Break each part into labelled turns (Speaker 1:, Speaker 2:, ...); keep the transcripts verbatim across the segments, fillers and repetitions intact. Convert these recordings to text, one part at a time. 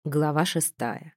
Speaker 1: Глава шестая.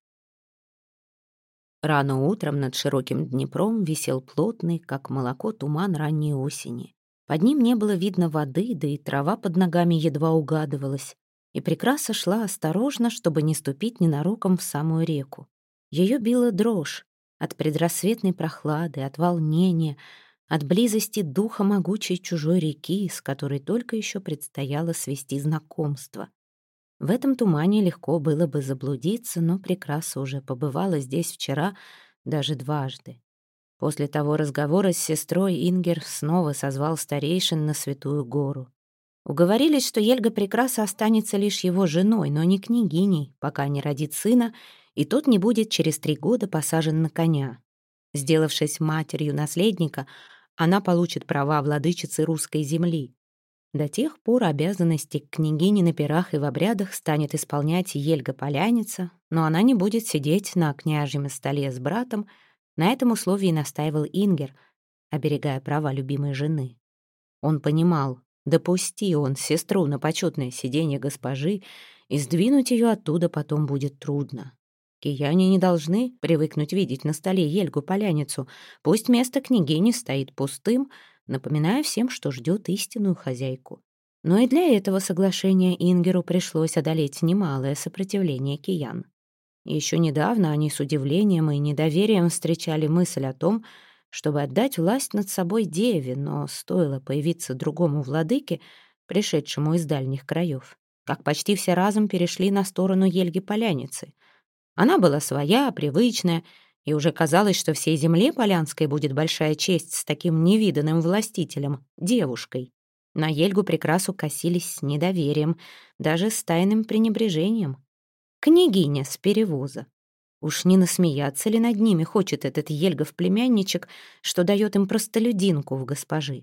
Speaker 1: Рано утром над широким Днепром висел плотный, как молоко, туман ранней осени. Под ним не было видно воды, да и трава под ногами едва угадывалась. И Прекраса шла осторожно, чтобы не ступить ненароком в самую реку. Ее била дрожь от предрассветной прохлады, от волнения, от близости духа могучей чужой реки, с которой только еще предстояло свести знакомство. В этом тумане легко было бы заблудиться, но Прекраса уже побывала здесь вчера даже дважды. После того разговора с сестрой Ингер снова созвал старейшин на Святую Гору. Уговорились, что Ельга Прекраса останется лишь его женой, но не княгиней, пока не родит сына, и тот не будет через три года посажен на коня. Сделавшись матерью наследника, она получит права владычицы русской земли. До тех пор обязанности княгини на пирах и в обрядах станет исполнять Ельга-Поляница, но она не будет сидеть на княжьем столе с братом. На этом условии настаивал Ингер, оберегая права любимой жены. Он понимал, допусти он сестру на почетное сиденье госпожи, и сдвинуть ее оттуда потом будет трудно. Кияне не должны привыкнуть видеть на столе Ельгу-Поляницу, пусть место княгини стоит пустым, напоминая всем, что ждет истинную хозяйку. Но и для этого соглашения Ингеру пришлось одолеть немалое сопротивление киян. Еще недавно они с удивлением и недоверием встречали мысль о том, чтобы отдать власть над собой деве, но стоило появиться другому владыке, пришедшему из дальних краев, как почти все разом перешли на сторону Ельги-Поляницы. Она была своя, привычная, и уже казалось, что всей земле Полянской будет большая честь с таким невиданным властителем, девушкой. На Ельгу Прекрасу косились с недоверием, даже с тайным пренебрежением. Княгиня с перевоза. Уж не насмеяться ли над ними хочет этот Ельгов-племянничек, что дает им простолюдинку в госпожи?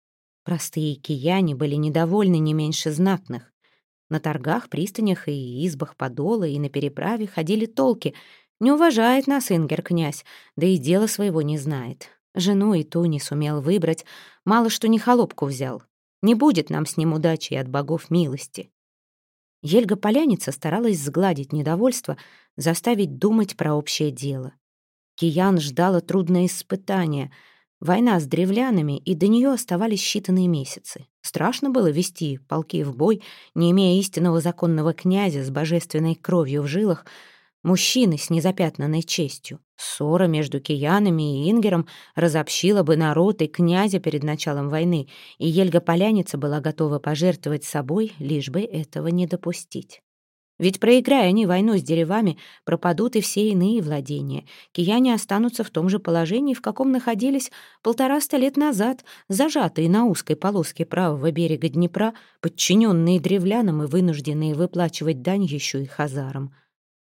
Speaker 1: Простые кияне были недовольны не меньше знатных. На торгах, пристанях и избах подола и на переправе ходили толки. Не уважает нас Ингер-князь, да и дела своего не знает. Жену и ту не сумел выбрать, мало что не холопку взял. Не будет нам с ним удачи и от богов милости. Ельга-Поляница старалась сгладить недовольство, заставить думать про общее дело. Киян ждало трудное испытание. Война с древлянами, и до нее оставались считанные месяцы. Страшно было вести полки в бой, не имея истинного законного князя с божественной кровью в жилах, мужчины с незапятнанной честью. Ссора между киянами и Ингером разобщила бы народ и князя перед началом войны, и Ельга-Поляница была готова пожертвовать собой, лишь бы этого не допустить. Ведь, проиграя они войну с деревами, пропадут и все иные владения. Кияне останутся в том же положении, в каком находились полтораста лет назад, зажатые на узкой полоске правого берега Днепра, подчиненные древлянам и вынужденные выплачивать дань еще и хазарам.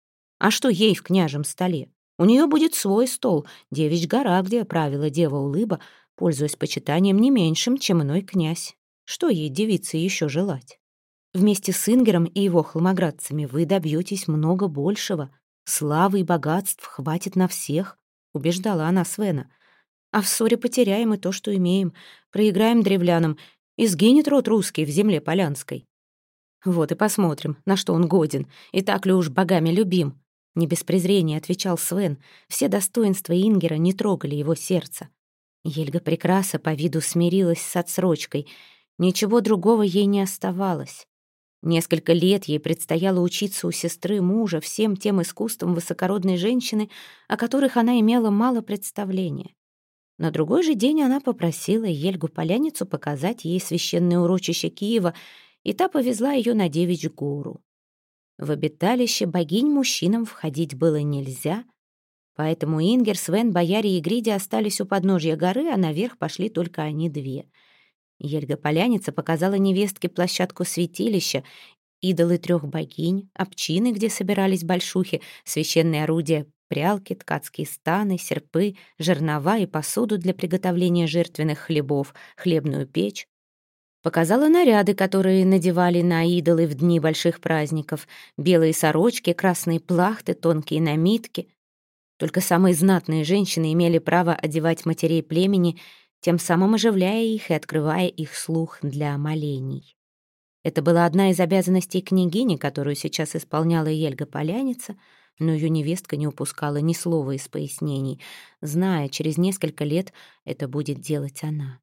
Speaker 1: А что ей в княжем столе? У нее будет свой стол, девичь гора, где правила дева Улыба, пользуясь почитанием не меньшим, чем иной князь. Что ей, девице, еще желать? Вместе с Ингером и его холмоградцами вы добьетесь много большего. Славы и богатств хватит на всех, убеждала она Свена. А в ссоре потеряем и то, что имеем. Проиграем древлянам, и сгинет род русский в земле Полянской. Вот и посмотрим, на что он годен, и так ли уж богами любим. Не без презрения отвечал Свен. Все достоинства Ингера не трогали его сердце. Ельга Прекраса по виду смирилась с отсрочкой. Ничего другого ей не оставалось. Несколько лет ей предстояло учиться у сестры мужа всем тем искусствам высокородной женщины, о которых она имела мало представления. На другой же день она попросила Ельгу-Поляницу показать ей священное урочище Киева, и та повезла ее на Девичь гору. В обиталище богинь мужчинам входить было нельзя, поэтому Ингер, Свен, бояре и Гриди остались у подножья горы, а наверх пошли только они две. Ельга-Поляница показала невестке площадку святилища, идолы трех богинь, обчины, где собирались большухи, священные орудия, прялки, ткацкие станы, серпы, жернова и посуду для приготовления жертвенных хлебов, хлебную печь. Показала наряды, которые надевали на идолы в дни больших праздников, белые сорочки, красные плахты, тонкие намитки. Только самые знатные женщины имели право одевать матерей племени, тем самым оживляя их и открывая их слух для молений. Это была одна из обязанностей княгини, которую сейчас исполняла Ельга Поляница, но ее невестка не упускала ни слова из пояснений, зная, через несколько лет это будет делать она.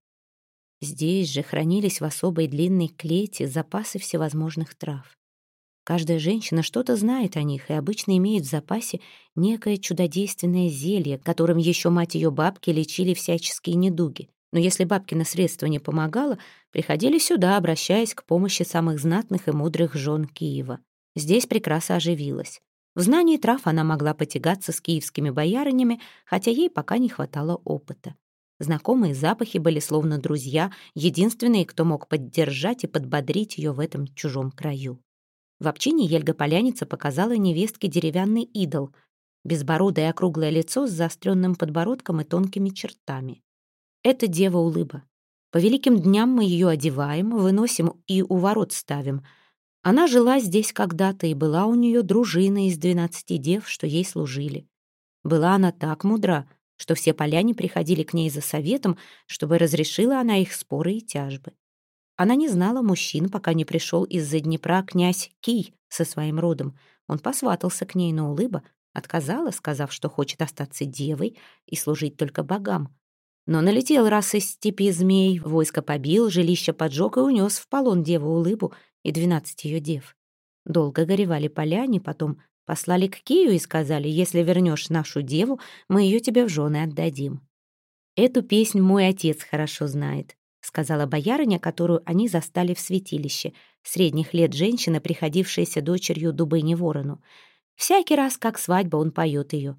Speaker 1: Здесь же хранились в особой длинной клете запасы всевозможных трав. Каждая женщина что-то знает о них и обычно имеет в запасе некое чудодейственное зелье, которым еще мать ее бабки лечили всяческие недуги. Но если бабкино средство не помогало, приходили сюда, обращаясь к помощи самых знатных и мудрых жен Киева. Здесь прекрасно оживилась. В знании трав она могла потягаться с киевскими боярынями, хотя ей пока не хватало опыта. Знакомые запахи были словно друзья, единственные, кто мог поддержать и подбодрить ее в этом чужом краю. В общине Ельга Поляница показала невестке деревянный идол, безбородое округлое лицо с заостренным подбородком и тонкими чертами. Это дева Улыба. По великим дням мы ее одеваем, выносим и у ворот ставим. Она жила здесь когда-то, и была у нее дружина из двенадцати дев, что ей служили. Была она так мудра, что все поляне приходили к ней за советом, чтобы разрешила она их споры и тяжбы. Она не знала мужчин, пока не пришел из-за Днепра князь Кий со своим родом. Он посватался к ней, но Улыба отказала, сказав, что хочет остаться девой и служить только богам. Но налетел раз из степи змей, войско побил, жилище поджег и унес в полон деву Улыбу и двенадцать ее дев. Долго горевали поляне, потом послали к Кию и сказали: «Если вернешь нашу деву, мы ее тебе в жены отдадим». «Эту песнь мой отец хорошо знает», — сказала боярыня, которую они застали в святилище, средних лет женщина, приходившаяся дочерью Дубыни Ворону. «Всякий раз, как свадьба, он поет ее».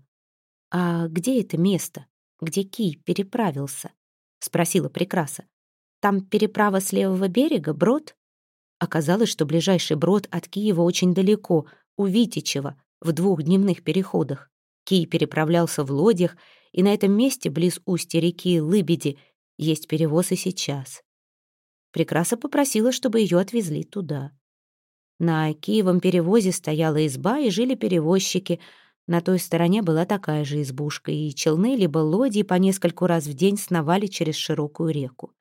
Speaker 1: «А где это место, где Кий переправился?» — спросила Прекраса. «Там переправа с левого берега, брод?» Оказалось, что ближайший брод от Киева очень далеко, у Витичева, в двух дневных переходах. Кий переправлялся в лодьях, и на этом месте, близ устья реки Лыбеди, есть перевоз и сейчас. Прекраса попросила, чтобы ее отвезли туда. На Киевом перевозе стояла изба, и жили перевозчики. На той стороне была такая же избушка, и челны либо лодьи по нескольку раз в день сновали через широкую реку.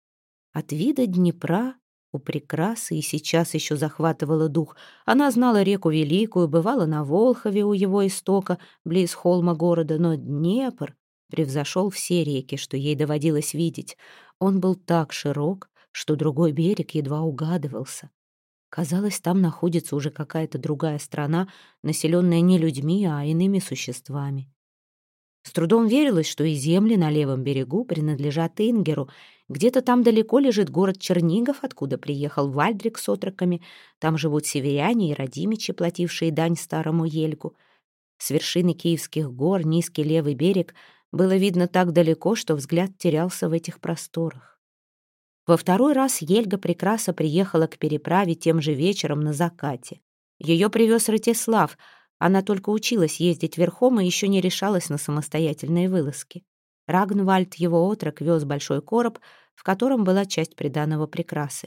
Speaker 1: От вида Днепра у Прекрасы и сейчас еще захватывала дух. Она знала реку Великую, бывала на Волхове у его истока, близ холма города, но Днепр превзошел все реки, что ей доводилось видеть. Он был так широк, что другой берег едва угадывался. Казалось, там находится уже какая-то другая страна, населенная не людьми, а иными существами. С трудом верилось, что и земли на левом берегу принадлежат Ингеру. Где-то там далеко лежит город Чернигов, откуда приехал Вальдрик с отроками. Там живут северяне и родимичи, платившие дань старому Ельгу. С вершины Киевских гор низкий левый берег было видно так далеко, что взгляд терялся в этих просторах. Во второй раз Ельга Прекраса приехала к переправе тем же вечером на закате. Ее привез Ратислав. Она только училась ездить верхом и еще не решалась на самостоятельные вылазки. Рагнвальд, его отрок, вез большой короб, в котором была часть приданого Прекрасы.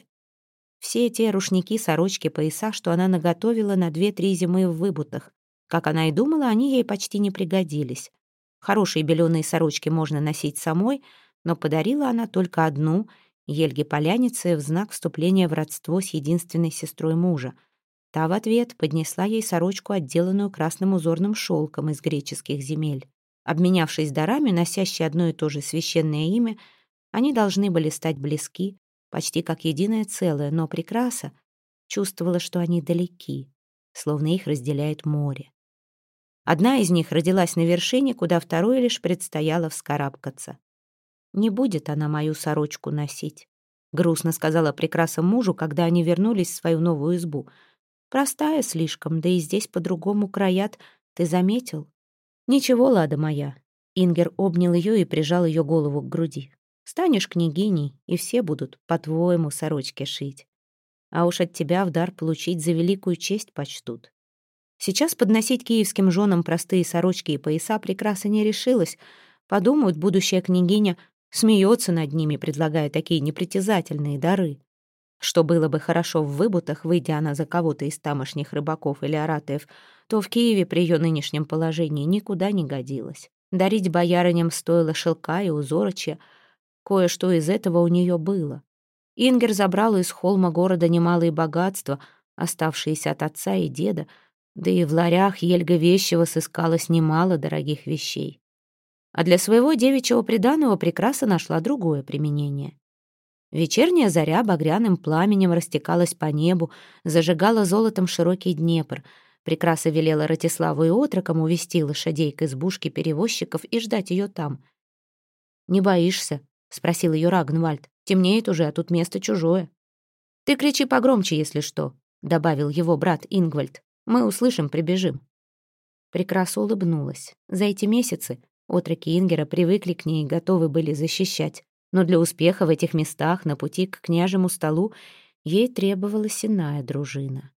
Speaker 1: Все те рушники, сорочки, пояса, что она наготовила на две-три зимы в выбутах. Как она и думала, они ей почти не пригодились. Хорошие беленые сорочки можно носить самой, но подарила она только одну Ельге Полянице в знак вступления в родство с единственной сестрой мужа. Та в ответ поднесла ей сорочку, отделанную красным узорным шелком из греческих земель. Обменявшись дарами, носящие одно и то же священное имя, они должны были стать близки, почти как единое целое, но Прекраса чувствовала, что они далеки, словно их разделяет море. Одна из них родилась на вершине, куда второй лишь предстояло вскарабкаться. «Не будет она мою сорочку носить», — грустно сказала Прекраса мужу, когда они вернулись в свою новую избу. «Простая слишком, да и здесь по-другому краят. Ты заметил?» «Ничего, лада моя». Ингер обнял ее и прижал ее голову к груди. «Станешь княгиней, и все будут, по-твоему, сорочки шить. А уж от тебя в дар получить за великую честь почтут». Сейчас подносить киевским женам простые сорочки и пояса Прекраса не решилась. Подумают, будущая княгиня смеется над ними, предлагая такие непритязательные дары. Что было бы хорошо в выбутах, выйдя она за кого-то из тамошних рыбаков или аратаев, то в Киеве при ее нынешнем положении никуда не годилось. Дарить боярыням стоило шелка и узорочья. Кое-что из этого у нее было. Ингер забрал из холма города немалые богатства, оставшиеся от отца и деда, да и в ларях Ельга Вещева сыскалось немало дорогих вещей. А для своего девичьего приданого прекраса нашла другое применение. Вечерняя заря багряным пламенем растекалась по небу, зажигала золотом широкий Днепр. Прекраса велела Ратиславу и отрокам увести лошадей к избушке перевозчиков и ждать ее там. «Не боишься?» — спросил ее Рагнвальд. «Темнеет уже, а тут место чужое». «Ты кричи погромче, если что», — добавил его брат Ингвальд. «Мы услышим, прибежим». Прекраса улыбнулась. За эти месяцы отроки Ингера привыкли к ней и готовы были защищать. Но для успеха в этих местах, на пути к княжему столу, ей требовалась иная дружина.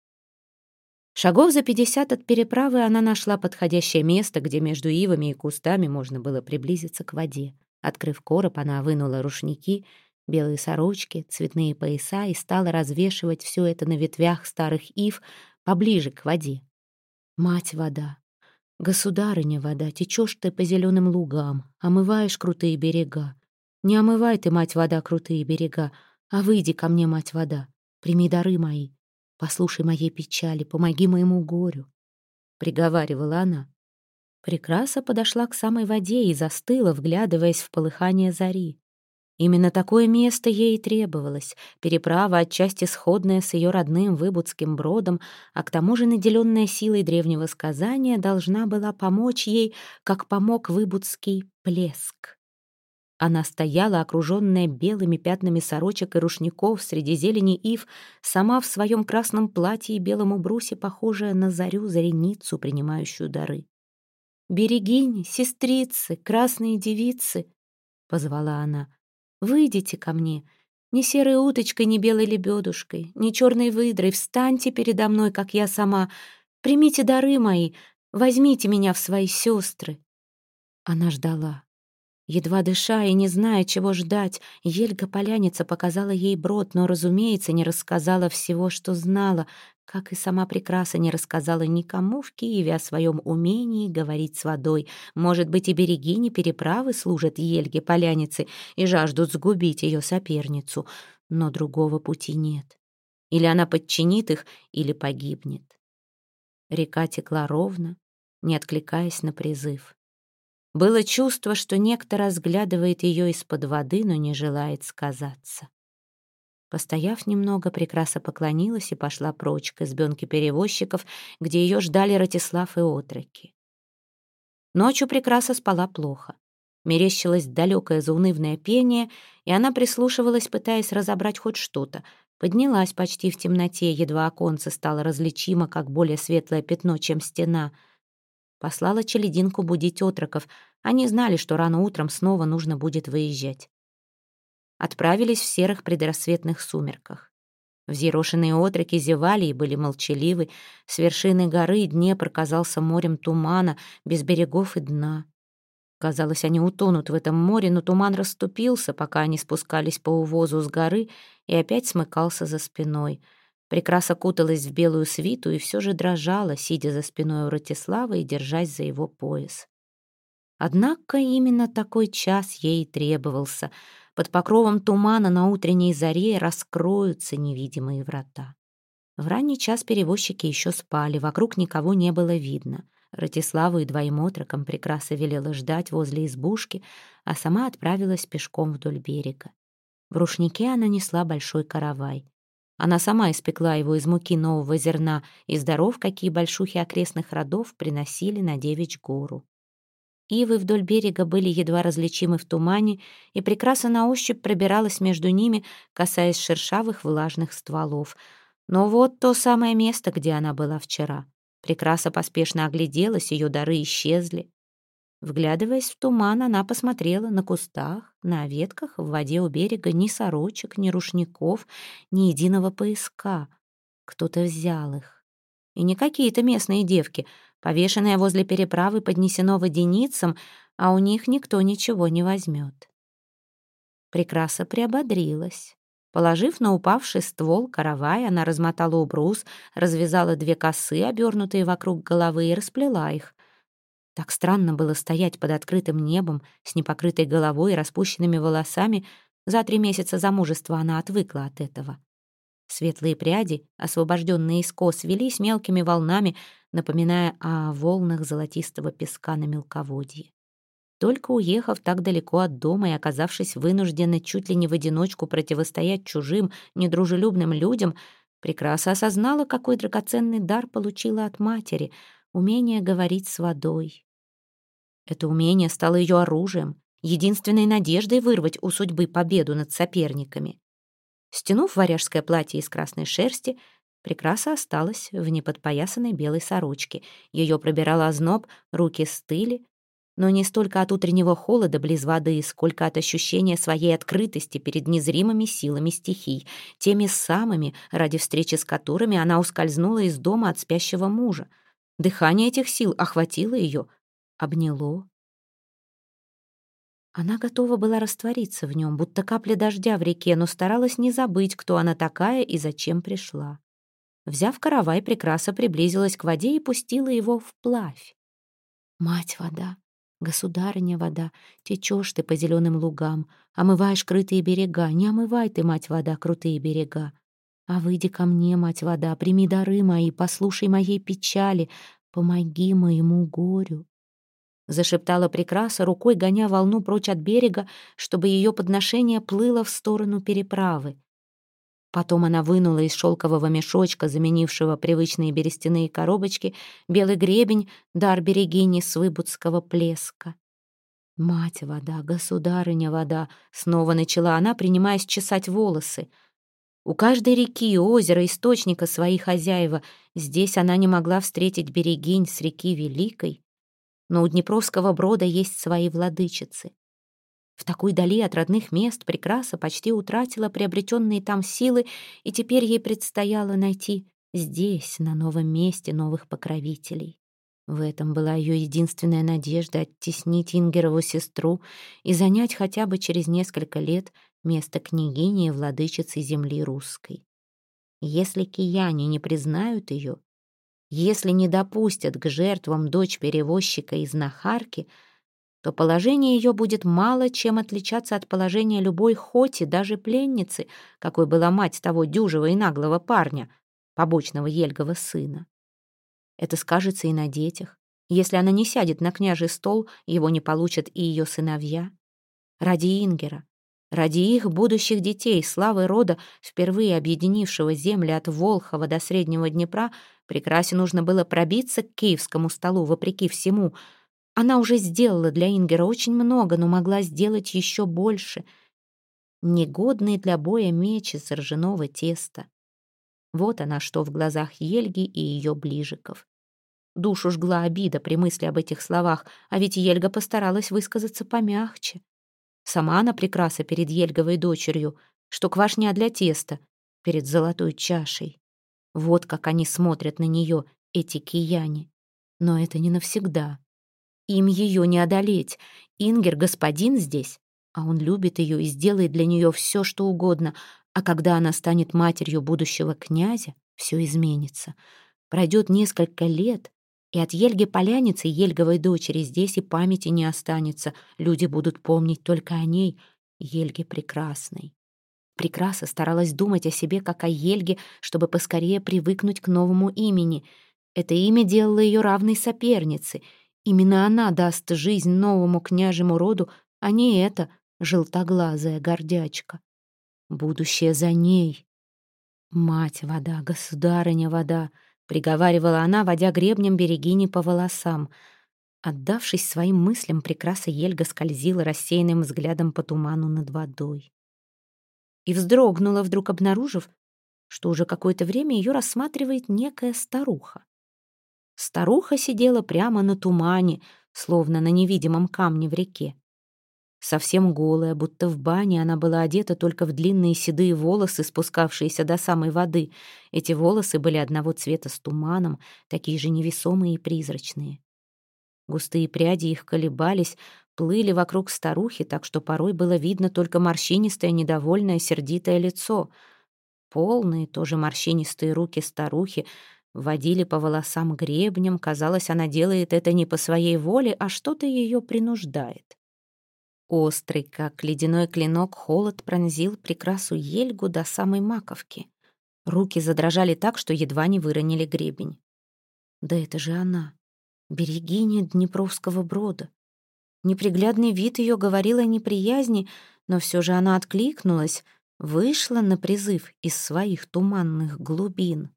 Speaker 1: Шагов за пятьдесят от переправы она нашла подходящее место, где между ивами и кустами можно было приблизиться к воде. Открыв короб, она вынула рушники, белые сорочки, цветные пояса и стала развешивать все это на ветвях старых ив поближе к воде. «Мать вода, государыня вода, течешь ты по зеленым лугам, омываешь крутые берега. Не омывай ты, мать вода, крутые берега, а выйди ко мне, мать вода, прими дары мои, послушай моей печали, помоги моему горю», — приговаривала она. Прекраса подошла к самой воде и застыла, вглядываясь в полыхание зари. Именно такое место ей и требовалось. Переправа, отчасти сходная с ее родным Выбудским бродом, а к тому же наделенная силой древнего сказания, должна была помочь ей, как помог Выбудский плеск. Она стояла, окруженная белыми пятнами сорочек и рушников среди зелени ив, сама в своем красном платье и белом убрусе, похожая на зарю-зареницу, принимающую дары. «Берегини, сестрицы, красные девицы!» — позвала она. «Выйдите ко мне, ни серой уточкой, ни белой лебедушкой, ни черной выдрой, встаньте передо мной, как я сама, примите дары мои, возьмите меня в свои сестры». Она ждала. Едва дыша и не зная, чего ждать, Ельга-поляница показала ей брод, но, разумеется, не рассказала всего, что знала, как и сама Прекраса не рассказала никому в Киеве о своем умении говорить с водой. Может быть, и берегини переправы служат Ельге-полянице и жаждут сгубить ее соперницу, но другого пути нет. Или она подчинит их, или погибнет. Река текла ровно, не откликаясь на призыв. Было чувство, что некто разглядывает ее из-под воды, но не желает сказаться. Постояв немного, Прекраса поклонилась и пошла прочь к избенке перевозчиков, где ее ждали Ратислав и отроки. Ночью Прекраса спала плохо. Мерещилось далекое заунывное пение, и она прислушивалась, пытаясь разобрать хоть что-то. Поднялась почти в темноте, едва оконце стало различимо, как более светлое пятно, чем стена — послала челядинку будить отроков. Они знали, что рано утром снова нужно будет выезжать. Отправились в серых предрассветных сумерках. Взъерошенные отроки зевали и были молчаливы. С вершины горы Днепр казался морем тумана, без берегов и дна. Казалось, они утонут в этом море, но туман расступился, пока они спускались по увозу с горы, и опять смыкался за спиной. Прекраса куталась в белую свиту и все же дрожала, сидя за спиной у Ратислава и держась за его пояс. Однако именно такой час ей требовался. Под покровом тумана на утренней заре раскроются невидимые врата. В ранний час перевозчики еще спали, вокруг никого не было видно. Ратиславу и двоим отрокам Прекраса велела ждать возле избушки, а сама отправилась пешком вдоль берега. В рушнике она несла большой каравай. Она сама испекла его из муки нового зерна, из даров, какие большухи окрестных родов приносили на Девичь гору. Ивы вдоль берега были едва различимы в тумане, и Прекраса на ощупь пробиралась между ними, касаясь шершавых влажных стволов. Но вот то самое место, где она была вчера. Прекраса поспешно огляделась, ее дары исчезли. Вглядываясь в туман, она посмотрела на кустах, на ветках, в воде у берега ни сорочек, ни рушников, ни единого пояска. Кто-то взял их. И не какие-то местные девки. Повешенное возле переправы поднесено водяницам, а у них никто ничего не возьмет. Прекраса приободрилась. Положив на упавший ствол каравай, она размотала убрус, развязала две косы, обернутые вокруг головы, и расплела их. Так странно было стоять под открытым небом с непокрытой головой и распущенными волосами, За три месяца замужества она отвыкла от этого. Светлые пряди, освобожденные из кос, велись мелкими волнами, напоминая о волнах золотистого песка на мелководье. Только уехав так далеко от дома и оказавшись вынужденной чуть ли не в одиночку противостоять чужим, недружелюбным людям, Прекраса осознала, какой драгоценный дар получила от матери — умение говорить с водой. Это умение стало ее оружием, единственной надеждой вырвать у судьбы победу над соперниками. Стянув варяжское платье из красной шерсти, Прекраса осталась в неподпоясанной белой сорочке. Ее пробирал озноб, руки стыли, но не столько от утреннего холода близ воды, сколько от ощущения своей открытости перед незримыми силами стихий, теми самыми, ради встречи с которыми она ускользнула из дома от спящего мужа. Дыхание этих сил охватило ее, обняло. Она готова была раствориться в нем, будто капля дождя в реке, но старалась не забыть, кто она такая и зачем пришла. Взяв каравай, Прекраса приблизилась к воде и пустила его вплавь. «Мать вода, государыня вода, течешь ты по зеленым лугам, омываешь крытые берега, не омывай ты, мать вода, крутые берега. А выйди ко мне, мать вода, прими дары мои, послушай моей печали, помоги моему горю». Зашептала Прекраса, рукой гоня волну прочь от берега, чтобы ее подношение плыло в сторону переправы. Потом она вынула из шелкового мешочка, заменившего привычные берестяные коробочки, белый гребень, дар берегини с выбудского плеска. «Мать вода, государыня вода!» — снова начала она, принимаясь чесать волосы. У каждой реки, озера, источника свои хозяева. Здесь она не могла встретить берегинь с реки Великой, но у Днепровского брода есть свои владычицы. В такой дали от родных мест Прекраса почти утратила приобретенные там силы, и теперь ей предстояло найти здесь, на новом месте, новых покровителей. В этом была ее единственная надежда оттеснить Ингерову сестру и занять хотя бы через несколько лет место княгини и владычицы земли русской. Если кияне не признают ее, если не допустят к жертвам дочь перевозчика из знахарки, то положение ее будет мало чем отличаться от положения любой хоти, даже пленницы, какой была мать того дюжего и наглого парня, побочного Ельгова сына. Это скажется и на детях. Если она не сядет на княжий стол, его не получат и ее сыновья. Ради Ингера, ради их будущих детей, славы рода, впервые объединившего земли от Волхова до Среднего Днепра, Прекрасе нужно было пробиться к киевскому столу, вопреки всему. Она уже сделала для Ингера очень много, но могла сделать еще больше. Негодный для боя меч из ржаного теста. Вот она что в глазах Ельги и ее ближиков. Душу жгла обида при мысли об этих словах, а ведь Ельга постаралась высказаться помягче. Сама она Прекраса перед Ельговой дочерью, что квашня для теста, перед золотой чашей. Вот как они смотрят на нее, эти кияне. Но это не навсегда. Им ее не одолеть. Ингер господин здесь, а он любит ее и сделает для нее все, что угодно. А когда она станет матерью будущего князя, все изменится. Пройдет несколько лет, и от Ельги Поляницы, Ельговой дочери, здесь и памяти не останется. Люди будут помнить только о ней, Ельге Прекрасной. Прекраса старалась думать о себе, как о Ельге, чтобы поскорее привыкнуть к новому имени. Это имя делало ее равной сопернице. Именно она даст жизнь новому княжему роду, а не эта желтоглазая гордячка. Будущее за ней. «Мать вода, государыня вода», — приговаривала она, водя гребнем берегини по волосам. Отдавшись своим мыслям, Прекраса Ельга скользила рассеянным взглядом по туману над водой. И вздрогнула, вдруг обнаружив, что уже какое-то время ее рассматривает некая старуха. Старуха сидела прямо на тумане, словно на невидимом камне в реке. Совсем голая, будто в бане, она была одета только в длинные седые волосы, спускавшиеся до самой воды. Эти волосы были одного цвета с туманом, такие же невесомые и призрачные. Густые пряди их колебались, плыли вокруг старухи, так что порой было видно только морщинистое, недовольное, сердитое лицо. Полные, тоже морщинистые руки старухи водили по волосам гребнем. Казалось, она делает это не по своей воле, а что-то ее принуждает. Острый, как ледяной клинок, холод пронзил прекрасу Ельгу до самой маковки. Руки задрожали так, что едва не выронили гребень. Да это же она, берегиня Днепровского брода. Неприглядный вид ее говорил о неприязни, но все же она откликнулась, вышла на призыв из своих туманных глубин.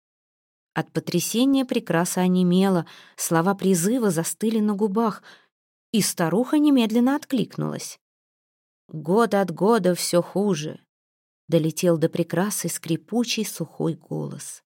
Speaker 1: От потрясения прекраса онемела, слова призыва застыли на губах, и старуха немедленно откликнулась. «Год от года все хуже», — долетел до прекрасы скрипучий сухой голос.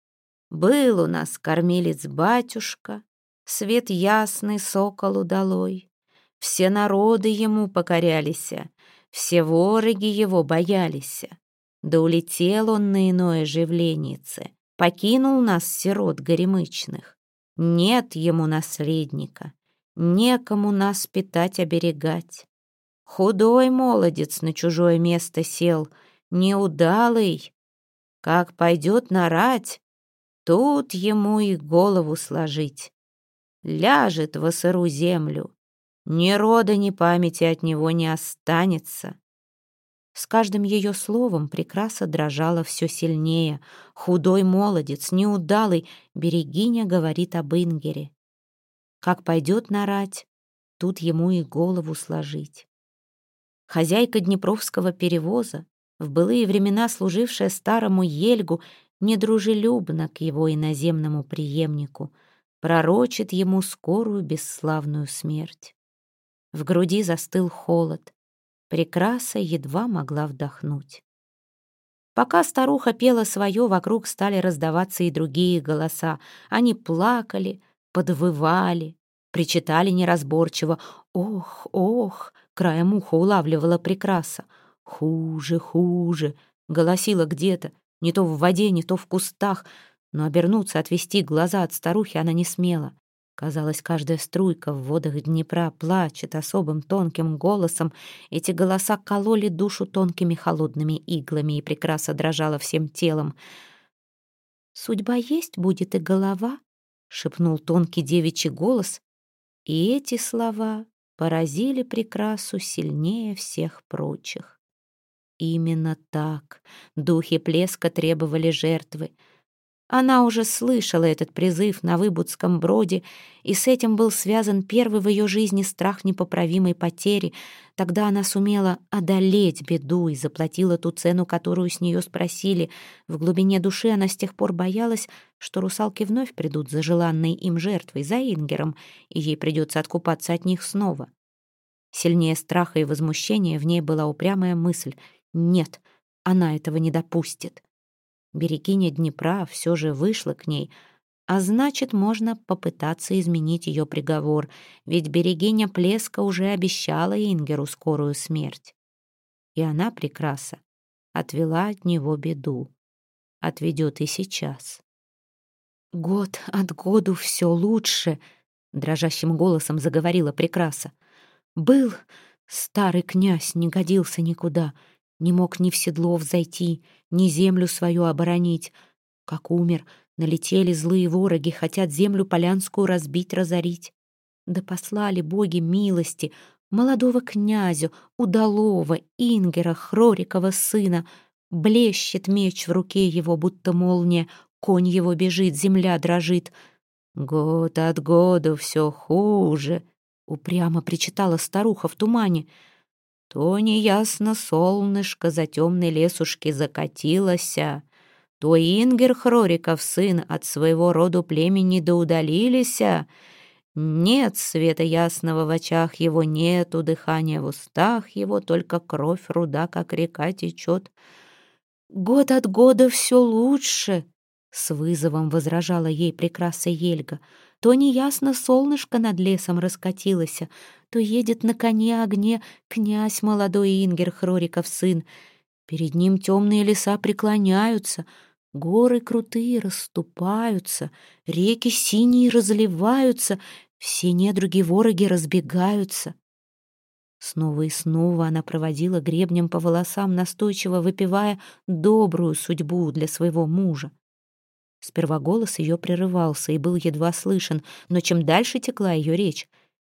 Speaker 1: «Был у нас кормилец-батюшка, свет ясный соколу долой. Все народы ему покорялись, все вороги его боялись. Да улетел он на иное живленице, покинул нас, сирот горемычных. Нет ему наследника, некому нас питать, оберегать. Худой молодец на чужое место сел, неудалый. Как пойдет на рать, тут ему и голову сложить. Ляжет во сыру землю, ни рода, ни памяти от него не останется». С каждым ее словом прекраса дрожала все сильнее. Худой молодец, неудалый, берегиня говорит об Ингере. Как пойдет на рать, тут ему и голову сложить. Хозяйка Днепровского перевоза, в былые времена служившая старому Ельгу, недружелюбно к его иноземному преемнику, пророчит ему скорую бесславную смерть. В груди застыл холод. Прекраса едва могла вдохнуть. Пока старуха пела свое, вокруг стали раздаваться и другие голоса. Они плакали, подвывали, причитали неразборчиво. «Ох, ох!» — краем уха улавливала прекраса. «Хуже, хуже!» — голосила где-то, не то в воде, не то в кустах, но обернуться, отвести глаза от старухи она не смела. Казалось, каждая струйка в водах Днепра плачет особым тонким голосом. Эти голоса кололи душу тонкими холодными иглами, и прекраса дрожала всем телом. «Судьба есть будет и голова», — шепнул тонкий девичий голос, и эти слова поразили прекрасу сильнее всех прочих. Именно так духи Плеска требовали жертвы. Она уже слышала этот призыв на Выбудском броде, и с этим был связан первый в ее жизни страх непоправимой потери. Тогда она сумела одолеть беду и заплатила ту цену, которую с нее спросили. В глубине души она с тех пор боялась, что русалки вновь придут за желанной им жертвой, за Ингером, и ей придется откупаться от них снова. Сильнее страха и возмущения в ней была упрямая мысль: нет, она этого не допустит. Берегиня Днепра все же вышла к ней, а значит, можно попытаться изменить ее приговор, ведь берегиня Плеска уже обещала Ингеру скорую смерть. И она, прекраса, отвела от него беду. Отведет и сейчас. «Год от году все лучше», — дрожащим голосом заговорила прекраса. «Был старый князь, не годился никуда, не мог ни в седло взойти, ни землю свою оборонить. Как умер, налетели злые вороги, хотят землю полянскую разбить, разорить. Да послали боги милости молодого князю, удалого Ингера, Хрорикова сына. Блещет меч в руке его, будто молния, конь его бежит, земля дрожит. Год от года все хуже», — упрямо причитала старуха в тумане. «То неясно солнышко за темный лесушки закатилося, то Ингер Хрориков сын от своего роду племени да удалилися. Нет света ясного в очах его, нету дыхания в устах его, только кровь руда, как река, течет. Год от года все лучше», — с вызовом возражала ей прекраса Ельга. «То неясно солнышко над лесом раскатилося, то едет на коне огне князь молодой Ингер Хрориков сын. Перед ним темные леса преклоняются, горы крутые расступаются, реки синие разливаются, все недруги-вороги разбегаются». Снова и снова она проводила гребнем по волосам, настойчиво выпевая добрую судьбу для своего мужа. Сперва голос ее прерывался и был едва слышен, но чем дальше текла ее речь,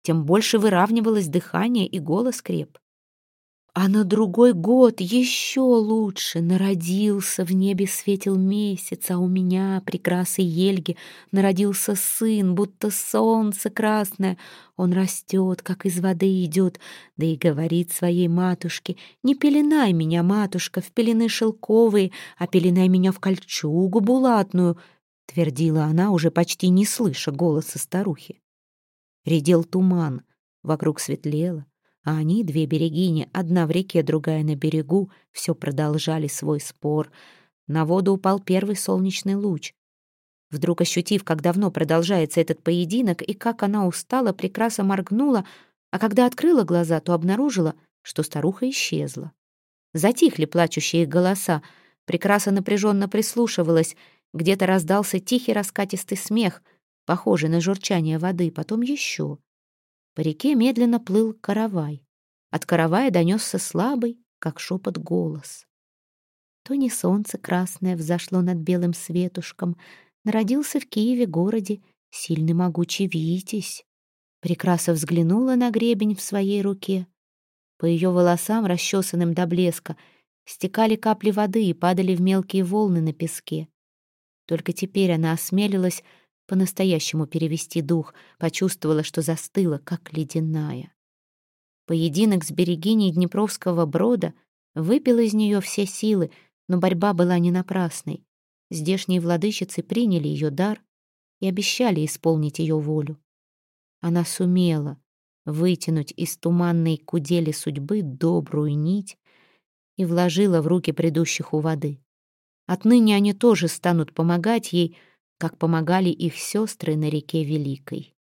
Speaker 1: тем больше выравнивалось дыхание и голос креп. А на другой год еще лучше. Народился в небе светил месяц, а у меня, прекрасы Ельги, народился сын, будто солнце красное. Он растет, как из воды идет, да и говорит своей матушке: «Не пеленай меня, матушка, в пелены шелковые, а пеленай меня в кольчугу булатную», — твердила она, уже почти не слыша голоса старухи. Редел туман, вокруг светлело, а они, две берегини, одна в реке, другая на берегу, все продолжали свой спор. На воду упал первый солнечный луч. Вдруг ощутив, как давно продолжается этот поединок и как она устала, Прекраса моргнула, а когда открыла глаза, то обнаружила, что старуха исчезла. Затихли плачущие голоса. Прекраса напряженно прислушивалась. Где-то раздался тихий раскатистый смех, похожий на журчание воды, потом еще. По реке медленно плыл каравай. От каравая донесся слабый, как шепот, голос. То не солнце красное взошло над белым светушком, народился в Киеве городе сильный могучий Витязь. Прекраса взглянула на гребень в своей руке. По ее волосам, расчесанным до блеска, стекали капли воды и падали в мелкие волны на песке. Только теперь она осмелилась по-настоящему перевести дух, почувствовала, что застыла, как ледяная. Поединок с берегиней Днепровского брода выпил из нее все силы, но борьба была не напрасной. Здешние владычицы приняли ее дар и обещали исполнить ее волю. Она сумела вытянуть из туманной кудели судьбы добрую нить и вложила в руки предыдущих у воды. Отныне они тоже станут помогать ей, как помогали их сестры на реке Великой.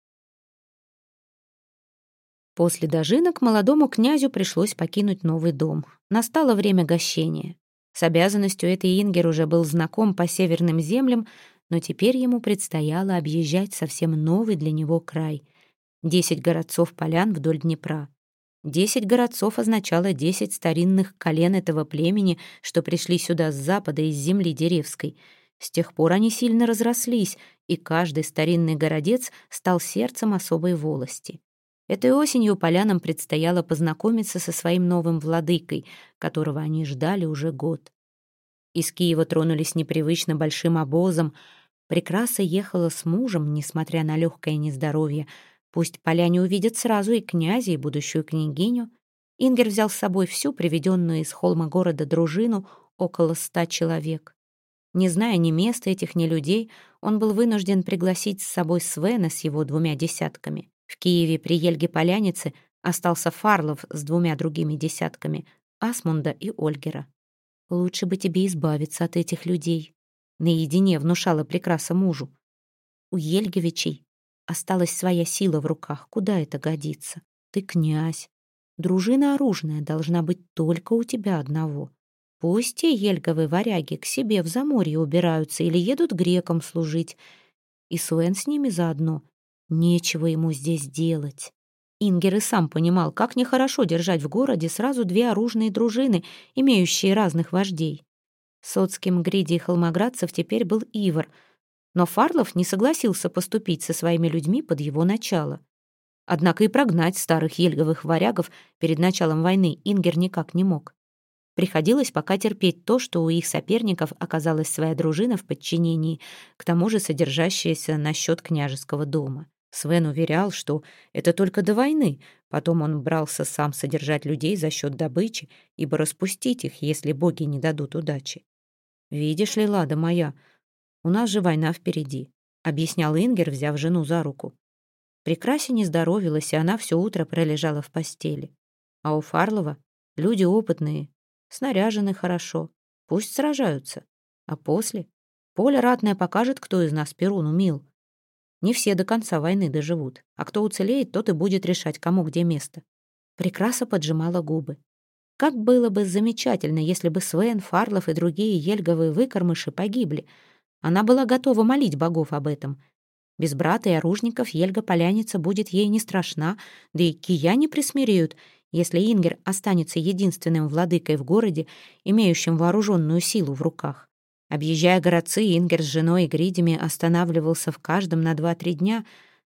Speaker 1: После дожинок молодому князю пришлось покинуть новый дом. Настало время гощения. С обязанностью этой Ингер уже был знаком по северным землям, но теперь ему предстояло объезжать совсем новый для него край. Десять городцов-полян вдоль Днепра. Десять городцов означало десять старинных колен этого племени, что пришли сюда с запада, из земли Деревской. С тех пор они сильно разрослись, и каждый старинный городец стал сердцем особой волости. Этой осенью полянам предстояло познакомиться со своим новым владыкой, которого они ждали уже год. Из Киева тронулись непривычно большим обозом. Прекраса ехала с мужем, несмотря на легкое нездоровье. Пусть поляне увидят сразу и князя, и будущую княгиню. Ингер взял с собой всю приведенную из холма города дружину, около ста человек. Не зная ни места этих, ни людей, он был вынужден пригласить с собой Свена с его двумя десятками. В Киеве при Ельге-Полянице остался Фарлов с двумя другими десятками, Асмунда и Ольгера. «Лучше бы тебе избавиться от этих людей», — наедине внушала Прекраса мужу. «У Ельгевичей осталась своя сила в руках. Куда это годится? Ты князь. Дружина оружная должна быть только у тебя одного. Пусть те ельговы варяги к себе в Заморье убираются или едут грекам служить. И Суэн с ними заодно. Нечего ему здесь делать». Ингер и сам понимал, как нехорошо держать в городе сразу две оружные дружины, имеющие разных вождей. Соцким гриди и холмоградцев теперь был Ивар, но Фарлов не согласился поступить со своими людьми под его начало. Однако и прогнать старых ельговых варягов перед началом войны Ингер никак не мог. Приходилось пока терпеть то, что у их соперников оказалась своя дружина в подчинении, к тому же содержащаяся на счет княжеского дома. Свен уверял, что это только до войны, потом он брался сам содержать людей за счет добычи, ибо распустить их, если боги не дадут удачи. «Видишь ли, Лада моя, у нас же война впереди», — объяснял Ингер, взяв жену за руку. Прекрасе не здоровилась, и она все утро пролежала в постели. А у Фарлова люди опытные, снаряжены хорошо, пусть сражаются. А после поле ратное покажет, кто из нас Перун умил. Не все до конца войны доживут, а кто уцелеет, тот и будет решать, кому где место. Прекраса поджимала губы. Как было бы замечательно, если бы Свен, Фарлов и другие ельговые выкормыши погибли. Она была готова молить богов об этом. Без брата и оружников Ельга-Поляница будет ей не страшна, да и кияне присмиреют, если Ингер останется единственным владыкой в городе, имеющим вооруженную силу в руках. Объезжая городцы, Ингер с женой и гридями останавливался в каждом на два-три дня.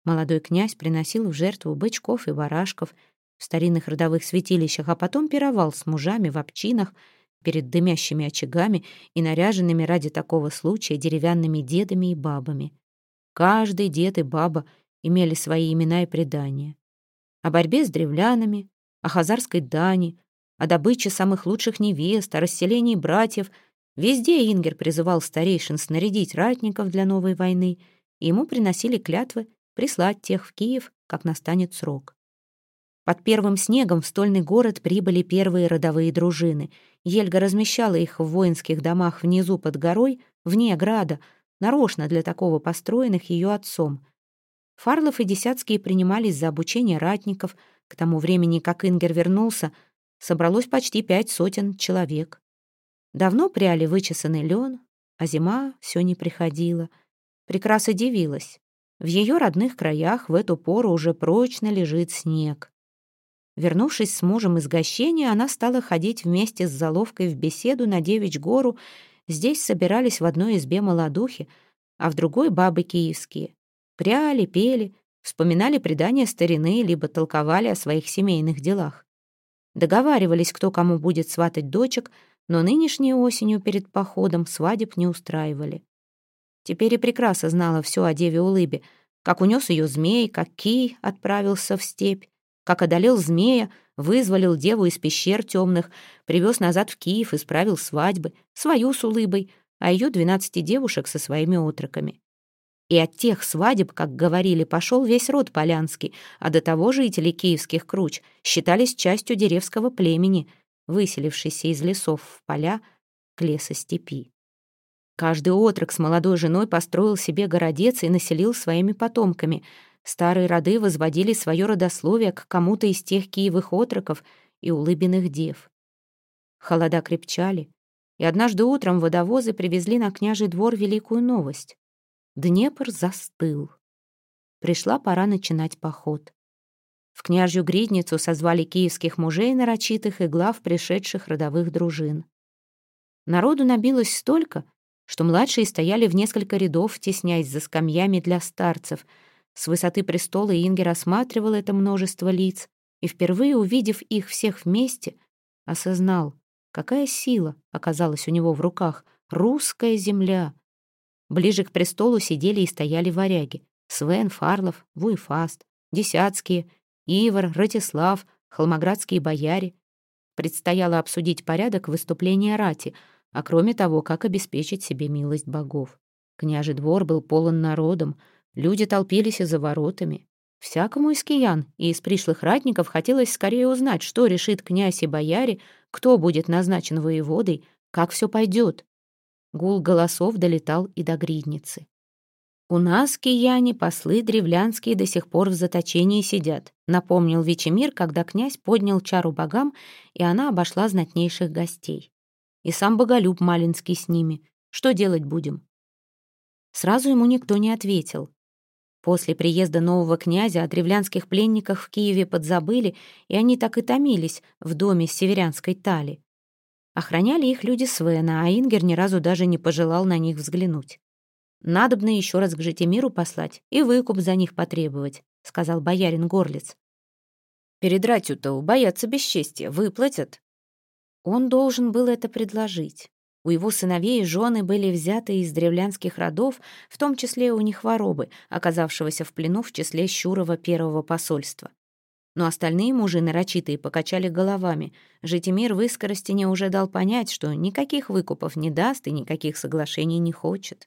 Speaker 1: Молодой князь приносил в жертву бычков и барашков в старинных родовых святилищах, а потом пировал с мужами в общинах перед дымящими очагами и наряженными ради такого случая деревянными дедами и бабами. Каждый дед и баба имели свои имена и предания. О борьбе с древлянами, о хазарской дани, о добыче самых лучших невест, о расселении братьев. Везде Ингер призывал старейшин снарядить ратников для новой войны, и ему приносили клятвы прислать тех в Киев, как настанет срок. Под первым снегом в стольный город прибыли первые родовые дружины. Ельга размещала их в воинских домах внизу под горой, вне града, нарочно для такого построенных ее отцом. Фарлов и Десятские принимались за обучение ратников. К тому времени, как Ингер вернулся, собралось почти пять сотен человек. Давно пряли вычесанный лен, а зима все не приходила. Прекраса дивилась. В ее родных краях в эту пору уже прочно лежит снег. Вернувшись с мужем из гощения, она стала ходить вместе с Заловкой в беседу на Девичь гору. Здесь собирались в одной избе молодухи, а в другой — бабы киевские. Пряли, пели, вспоминали предания старины, либо толковали о своих семейных делах. Договаривались, кто кому будет сватать дочек, но нынешней осенью перед походом свадеб не устраивали. Теперь и Прекраса знала все о деве Улыбе, как унес ее змей, как Кий отправился в степь, как одолел змея, вызволил деву из пещер темных, привез назад в Киев и справил свадьбы, свою с Улыбой, а ее двенадцати девушек со своими отроками. И от тех свадеб, как говорили, пошел весь род полянский, а до того жители киевских круч считались частью деревского племени, выселившейся из лесов в поля к лесостепи. Каждый отрок с молодой женой построил себе городец и населил своими потомками. Старые роды возводили свое родословие к кому-то из тех киевых отроков и улыбиных дев. Холода крепчали, и однажды утром водовозы привезли на княжий двор великую новость. Днепр застыл. Пришла пора начинать поход. В княжью гридницу созвали киевских мужей нарочитых и глав пришедших родовых дружин. Народу набилось столько, что младшие стояли в несколько рядов, теснясь за скамьями для старцев. С высоты престола Ингер осматривал это множество лиц и, впервые увидев их всех вместе, осознал, какая сила оказалась у него в руках. Русская земля. Ближе к престолу сидели и стояли варяги: Свен, Фарлов, Вуйфаст, Десятские, Ивар, Ратислав, холмоградские бояре. Предстояло обсудить порядок выступления рати, а кроме того, как обеспечить себе милость богов. Княжий двор был полон народом, люди толпились и за воротами. Всякому из киян и из пришлых ратников хотелось скорее узнать, что решит князь и бояре, кто будет назначен воеводой, как все пойдет. Гул голосов долетал и до гридницы. «У нас, кияне, послы древлянские до сих пор в заточении сидят», напомнил Вечемир, когда князь поднял чару богам, и она обошла знатнейших гостей. И сам Боголюб Малинский с ними. Что делать будем?» Сразу ему никто не ответил. После приезда нового князя о древлянских пленниках в Киеве подзабыли, и они так и томились в доме северянской Тали. Охраняли их люди Свена, а Ингер ни разу даже не пожелал на них взглянуть. «Надобно еще раз к Житимиру послать и выкуп за них потребовать», — сказал боярин Горлиц. «Перед ратью-то боятся бесчестия, выплатят». Он должен был это предложить. У его сыновей и жены были взяты из древлянских родов, в том числе у Нехворобы, оказавшегося в плену в числе Щурова первого посольства. Но остальные мужи нарочитые покачали головами. Житимир в Искоростене уже дал понять, что никаких выкупов не даст и никаких соглашений не хочет.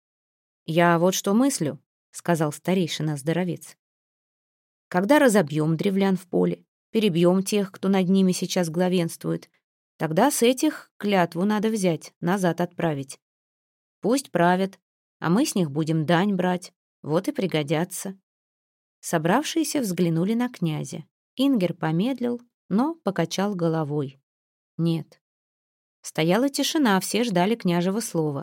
Speaker 1: «Я вот что мыслю», — сказал старейшина-здоровец. «Когда разобьем древлян в поле, перебьем тех, кто над ними сейчас главенствует, тогда с этих клятву надо взять, назад отправить. Пусть правят, а мы с них будем дань брать, вот и пригодятся». Собравшиеся взглянули на князя. Ингер помедлил, но покачал головой. Нет. Стояла тишина, все ждали княжего слова.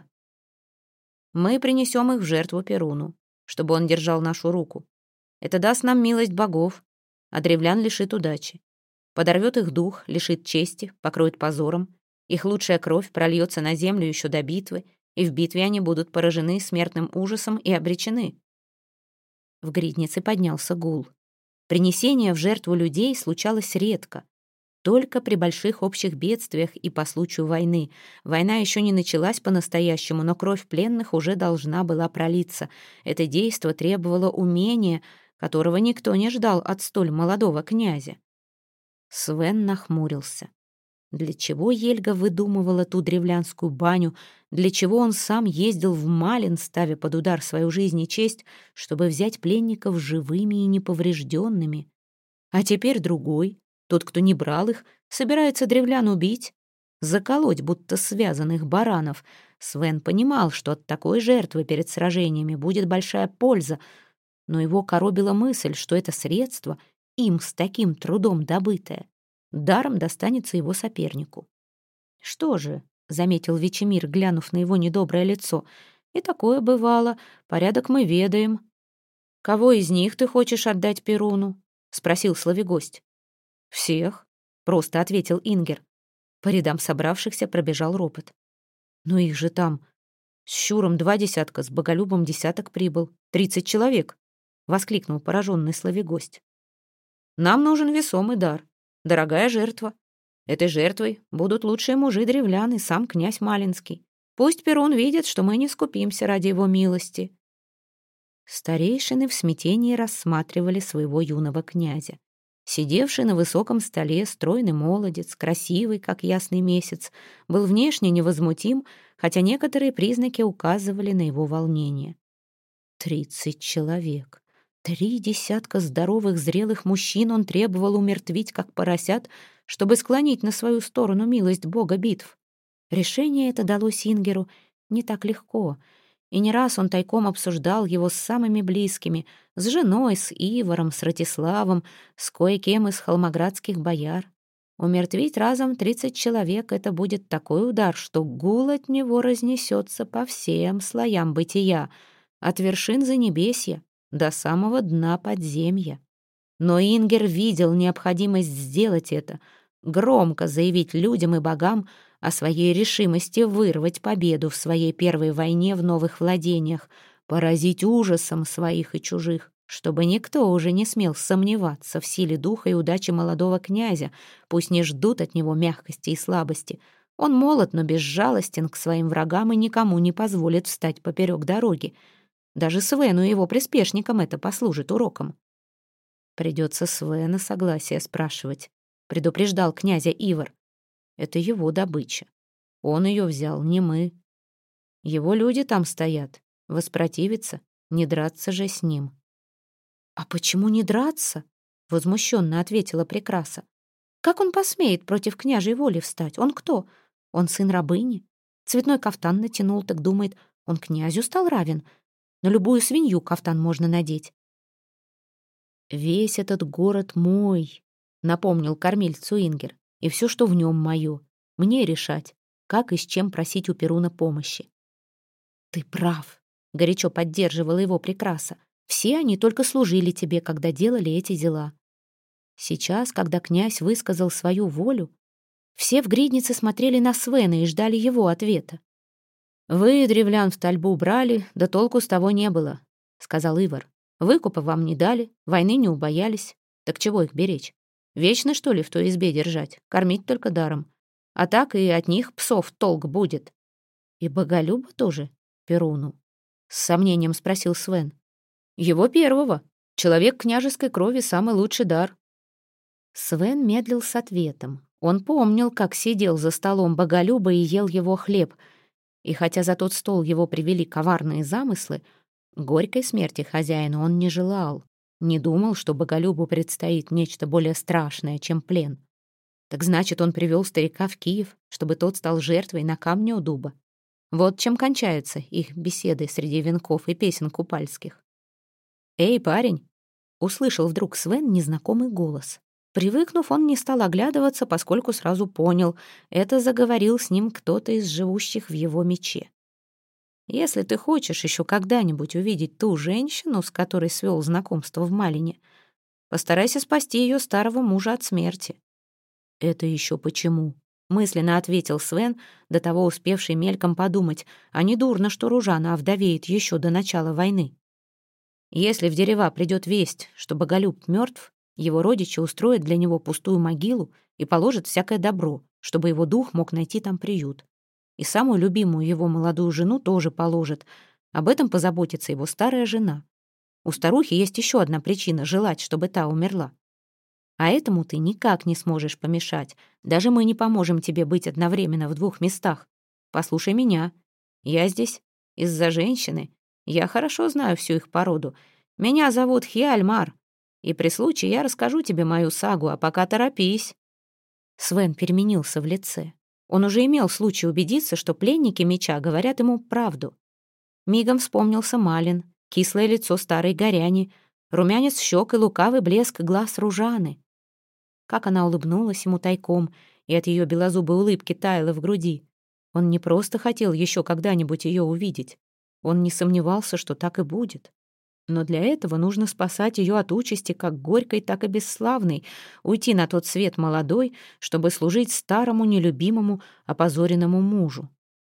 Speaker 1: «Мы принесем их в жертву Перуну, чтобы он держал нашу руку. Это даст нам милость богов, а древлян лишит удачи. Подорвет их дух, лишит чести, покроет позором. Их лучшая кровь прольется на землю еще до битвы, и в битве они будут поражены смертным ужасом и обречены». В гриднице поднялся гул. Принесение в жертву людей случалось редко. Только при больших общих бедствиях и по случаю войны. Война еще не началась по-настоящему, но кровь пленных уже должна была пролиться. Это действо требовало умения, которого никто не ждал от столь молодого князя. Свен нахмурился. Для чего Ельга выдумывала ту древлянскую баню, для чего он сам ездил в Малин, ставя под удар свою жизнь и честь, чтобы взять пленников живыми и неповрежденными? А теперь другой, тот, кто не брал их, собирается древлян убить, заколоть, будто связанных баранов. Свен понимал, что от такой жертвы перед сражениями будет большая польза, но его коробила мысль, что это средство, им с таким трудом добытое, даром достанется его сопернику. «Что же», — заметил Вечемир, глянув на его недоброе лицо, — «и такое бывало, порядок мы ведаем». «Кого из них ты хочешь отдать Перуну?» — спросил Славигость. «Всех», — просто ответил Ингер. По рядам собравшихся пробежал ропот. «Но их же там с Щуром два десятка, с Боголюбом десяток прибыл. Тридцать человек», — воскликнул пораженный Славигость. «Нам нужен весомый дар, дорогая жертва. Этой жертвой будут лучшие мужи древлян и сам князь Малинский. Пусть Перун видит, что мы не скупимся ради его милости». Старейшины в смятении рассматривали своего юного князя. Сидевший на высоком столе стройный молодец, красивый, как ясный месяц, был внешне невозмутим, хотя некоторые признаки указывали на его волнение. Тридцать человек. Три десятка здоровых зрелых мужчин он требовал умертвить, как поросят, чтобы склонить на свою сторону милость бога битв. Решение это далось Ингеру не так легко, и не раз он тайком обсуждал его с самыми близкими, с женой, с Ивором, с Ратиславом, с кое-кем из холмоградских бояр. Умертвить разом тридцать человек — это будет такой удар, что гул от него разнесется по всем слоям бытия, от вершин занебесья до самого дна подземья. Но Ингер видел необходимость сделать это, громко заявить людям и богам о своей решимости вырвать победу в своей первой войне в новых владениях, поразить ужасом своих и чужих, чтобы никто уже не смел сомневаться в силе духа и удаче молодого князя, пусть не ждут от него мягкости и слабости. Он молод, но безжалостен к своим врагам и никому не позволит встать поперек дороги. Даже Свену и его приспешникам это послужит уроком. «Придется Свена согласия спрашивать», — предупреждал князя Ивар. «Это его добыча. Он ее взял, не мы. Его люди там стоят. Воспротивиться, не драться же с ним». «А почему не драться?» — возмущенно ответила Прекраса. «Как он посмеет против княжей воли встать? Он кто? Он сын рабыни? Цветной кафтан натянул, так думает, он князю стал равен. На любую свинью кафтан можно надеть». «Весь этот город мой», — напомнил кормильцу Ингер, «и все, что в нем мое. Мне решать, как и с чем просить у Перуна помощи». «Ты прав», — горячо поддерживала его Прекраса. «Все они только служили тебе, когда делали эти дела». Сейчас, когда князь высказал свою волю, все в гриднице смотрели на Свена и ждали его ответа. «Вы, древлян, в тальбу брали, да толку с того не было», — сказал Ивар. «Выкупа вам не дали, войны не убоялись. Так чего их беречь? Вечно, что ли, в той избе держать? Кормить только даром. А так и от них псов толк будет». «И Боголюба тоже Перуну?» — с сомнением спросил Свен. «Его первого. Человек княжеской крови — самый лучший дар». Свен медлил с ответом. Он помнил, как сидел за столом Боголюба и ел его хлеб. И хотя за тот стол его привели коварные замыслы, горькой смерти хозяину он не желал. Не думал, что Боголюбу предстоит нечто более страшное, чем плен. Так значит, он привел старика в Киев, чтобы тот стал жертвой на камне у дуба. Вот чем кончаются их беседы среди венков и песен купальских. «Эй, парень!» — услышал вдруг Свен незнакомый голос. Привыкнув, он не стал оглядываться, поскольку сразу понял — это заговорил с ним кто-то из живущих в его мече. «Если ты хочешь еще когда-нибудь увидеть ту женщину, с которой свел знакомство в Малине, постарайся спасти ее старого мужа от смерти». «Это еще почему?» — мысленно ответил Свен, до того успевший мельком подумать, а не дурно, что Ружана овдовеет еще до начала войны. Если в дерева придет весть, что Боголюб мертв, его родичи устроят для него пустую могилу и положат всякое добро, чтобы его дух мог найти там приют. И самую любимую его молодую жену тоже положат. Об этом позаботится его старая жена. У старухи есть еще одна причина желать, чтобы та умерла. А этому ты никак не сможешь помешать. Даже мы не поможем тебе быть одновременно в двух местах. Послушай меня. Я здесь из-за женщины. Я хорошо знаю всю их породу. Меня зовут Хиальмар. И при случае я расскажу тебе мою сагу, а пока торопись». Свен переменился в лице. Он уже имел случай убедиться, что пленники меча говорят ему правду. Мигом вспомнился Малин, кислое лицо старой горяни, румянец щек и лукавый блеск глаз Ружаны. Как она улыбнулась ему тайком, и от ее белозубой улыбки таяло в груди. Он не просто хотел еще когда-нибудь ее увидеть. Он не сомневался, что так и будет. Но для этого нужно спасать ее от участи как горькой, так и бесславной, уйти на тот свет молодой, чтобы служить старому, нелюбимому, опозоренному мужу.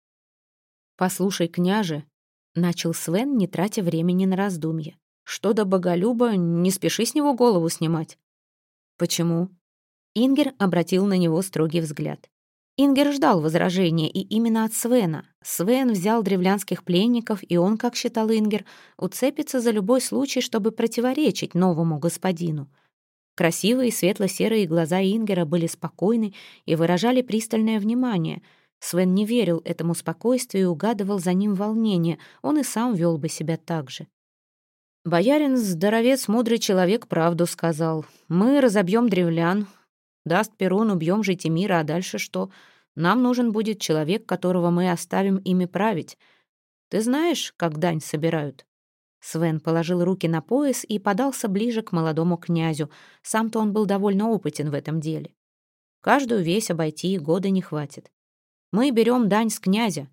Speaker 1: «Послушай, княже», — начал Свен, не тратя времени на раздумье, «что до Боголюба, не спеши с него голову снимать». «Почему?» Ингер обратил на него строгий взгляд. Ингер ждал возражения, и именно от Свена. Свен взял древлянских пленников, и он, как считал Ингер, уцепится за любой случай, чтобы противоречить новому господину. Красивые светло-серые глаза Ингера были спокойны и выражали пристальное внимание. Свен не верил этому спокойствию и угадывал за ним волнение. Он и сам вел бы себя так же. «Боярин, здоровец, мудрый человек, правду сказал. Мы разобьем древлян. Даст Перун, убьем Житимира, а дальше что? Нам нужен будет человек, которого мы оставим ими править. Ты знаешь, как дань собирают?» Свен положил руки на пояс и подался ближе к молодому князю. Сам-то он был довольно опытен в этом деле. Каждую весь обойти года не хватит. Мы берем дань с князя.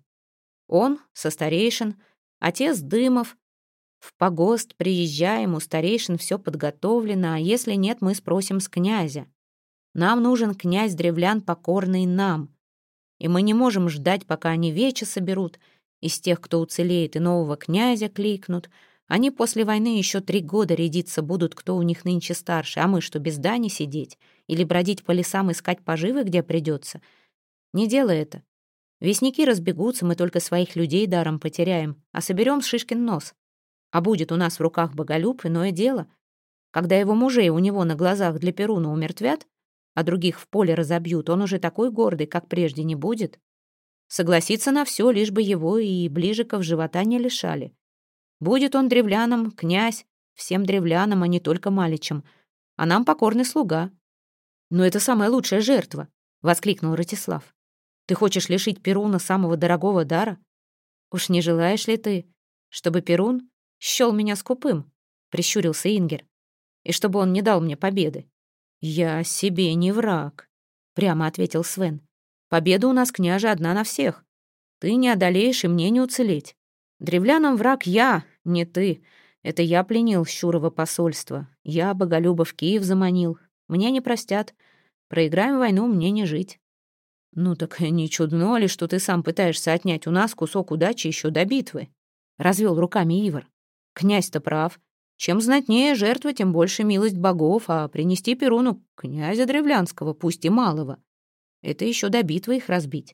Speaker 1: Он со старейшин, отец Дымов. В погост приезжаем, у старейшин все подготовлено, а если нет, мы спросим с князя. Нам нужен князь древлян, покорный нам. И мы не можем ждать, пока они вече соберут. Из тех, кто уцелеет, и нового князя кликнут. Они после войны еще три года рядиться будут, кто у них нынче старше. А мы что, без дани сидеть? Или бродить по лесам, искать поживы, где придется? Не делай это. Вестники разбегутся, мы только своих людей даром потеряем, а соберем Шишкин нос. А будет у нас в руках Боголюб, иное дело. Когда его мужей у него на глазах для Перуна умертвят, а других в поле разобьют, он уже такой гордый, как прежде, не будет. Согласится на все, лишь бы его и ближиков живота не лишали. Будет он древляном, князь, всем древлянам, а не только маличам, а нам покорный слуга. «Но это самая лучшая жертва», — воскликнул Ратислав. «Ты хочешь лишить Перуна самого дорогого дара? Уж не желаешь ли ты, чтобы Перун счел меня скупым?» — прищурился Ингер. «И чтобы он не дал мне победы». «Я себе не враг», — прямо ответил Свен. «Победа у нас, княже, одна на всех. Ты не одолеешь, и мне не уцелеть. Древлянам враг я, не ты. Это я пленил Щурово посольство. Я Боголюба в Киев заманил. Мне не простят. Проиграем войну, мне не жить». «Ну так не чудно ли, что ты сам пытаешься отнять у нас кусок удачи еще до битвы?» — развел руками Ивар. «Князь-то прав. Чем знатнее жертва, тем больше милость богов, а принести Перуну князя древлянского, пусть и малого, это еще до битвы их разбить.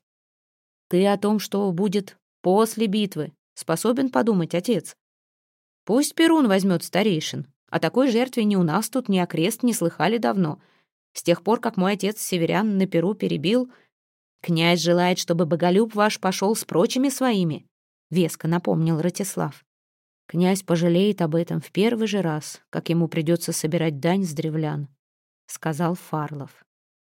Speaker 1: Ты о том, что будет после битвы, способен подумать, отец? Пусть Перун возьмет старейшин. О такой жертве ни у нас тут, ни окрест не слыхали давно. С тех пор, как мой отец северян на Перу перебил, князь желает, чтобы Боголюб ваш пошел с прочими своими», — веско напомнил Ратислав. «Князь пожалеет об этом в первый же раз, как ему придется собирать дань с древлян», — сказал Фарлов.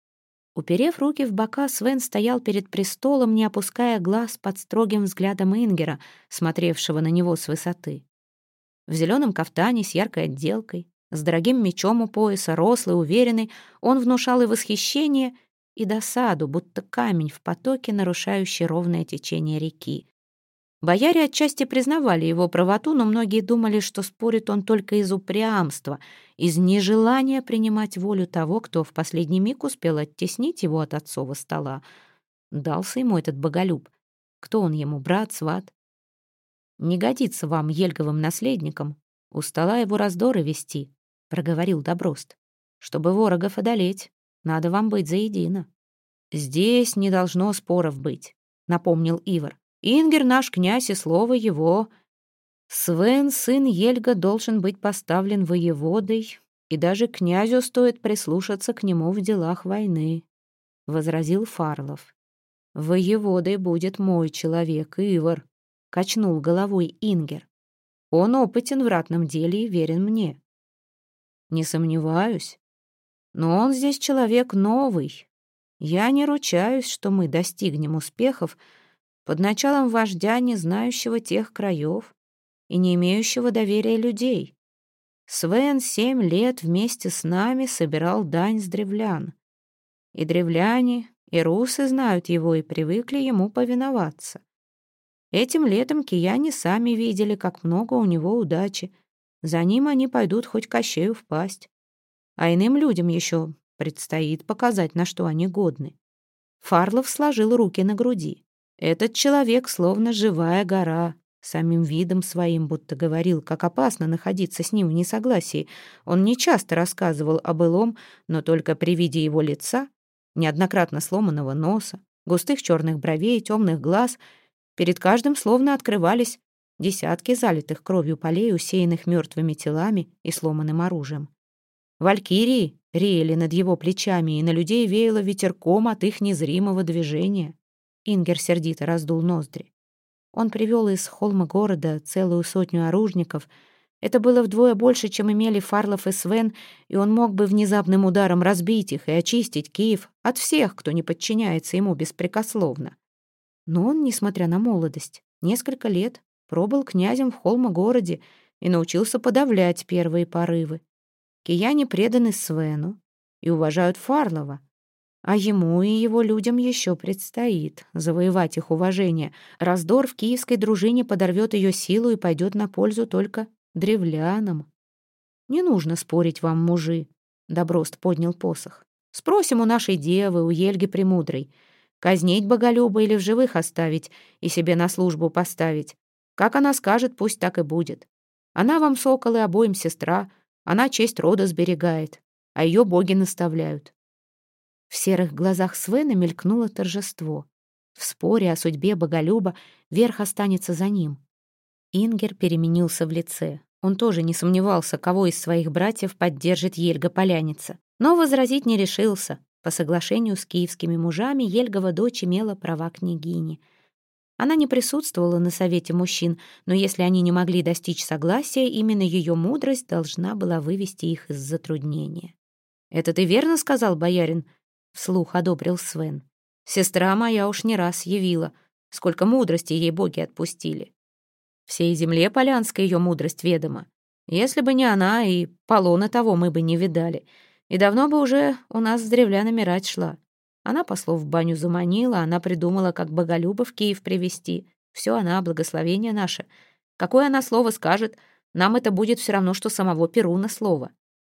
Speaker 1: Уперев руки в бока, Свен стоял перед престолом, не опуская глаз под строгим взглядом Ингера, смотревшего на него с высоты. В зеленом кафтане с яркой отделкой, с дорогим мечом у пояса, рослый, уверенный, он внушал и восхищение, и досаду, будто камень в потоке, нарушающий ровное течение реки. Бояре отчасти признавали его правоту, но многие думали, что спорит он только из упрямства, из нежелания принимать волю того, кто в последний миг успел оттеснить его от отцова стола. Дался ему этот Боголюб. Кто он ему, брат, сват? Не годится вам, Ельговым наследникам, Устала его раздоры вести, проговорил Доброст. Чтобы ворогов одолеть, надо вам быть заедино. Здесь не должно споров быть, напомнил Ивар. Ингер наш князь, и слово его. Свен, сын Ельга, должен быть поставлен воеводой, и даже князю стоит прислушаться к нему в делах войны, возразил Фарлов. Воеводой будет мой человек, Ивар, качнул головой Ингер. Он опытен в ратном деле и верен мне. Не сомневаюсь, но он здесь человек новый. Я не ручаюсь, что мы достигнем успехов под началом вождя, не знающего тех краев и не имеющего доверия людей. Свен семь лет вместе с нами собирал дань с древлян. И древляне, и русы знают его и привыкли ему повиноваться. Этим летом кияне сами видели, как много у него удачи. За ним они пойдут хоть Кощею в пасть. А иным людям еще предстоит показать, на что они годны. Фарлов сложил руки на груди. Этот человек словно живая гора, самим видом своим будто говорил, как опасно находиться с ним в несогласии. Он нечасто рассказывал о былом, но только при виде его лица, неоднократно сломанного носа, густых черных бровей, темных глаз, перед каждым словно открывались десятки залитых кровью полей, усеянных мертвыми телами и сломанным оружием. Валькирии реяли над его плечами, и на людей веяло ветерком от их незримого движения. Ингер сердито раздул ноздри. Он привел из холма города целую сотню оружников. Это было вдвое больше, чем имели Фарлов и Свен, и он мог бы внезапным ударом разбить их и очистить Киев от всех, кто не подчиняется ему беспрекословно. Но он, несмотря на молодость, несколько лет пробыл князем в холмогороде и научился подавлять первые порывы. Кияне преданы Свену и уважают Фарлова, а ему и его людям еще предстоит завоевать их уважение. Раздор в киевской дружине подорвет ее силу и пойдет на пользу только древлянам. Не нужно спорить вам, мужи, — Доброст поднял посох. Спросим у нашей девы, у Ельги Премудрой, казнить боголюба или в живых оставить и себе на службу поставить. Как она скажет, пусть так и будет. Она вам, соколы, обоим сестра, она честь рода сберегает, а ее боги наставляют. В серых глазах Свена мелькнуло торжество. В споре о судьбе боголюба верх останется за ним. Ингер переменился в лице. Он тоже не сомневался, кого из своих братьев поддержит Ельга Поляница. Но возразить не решился. По соглашению с киевскими мужами Ельгова дочь имела права княгини. Она не присутствовала на совете мужчин, но если они не могли достичь согласия, именно ее мудрость должна была вывести их из затруднения. «Это ты верно сказал, боярин?» — вслух одобрил Свен. «Сестра моя уж не раз явила, сколько мудрости ей боги отпустили. Всей земле полянской ее мудрость ведома. Если бы не она, и полона того мы бы не видали. И давно бы уже у нас с древлянами рать шла. Она послов в баню заманила, она придумала, как боголюба в Киев привести. Все она, благословение наше. Какое она слово скажет, нам это будет все равно, что самого Перуна слово».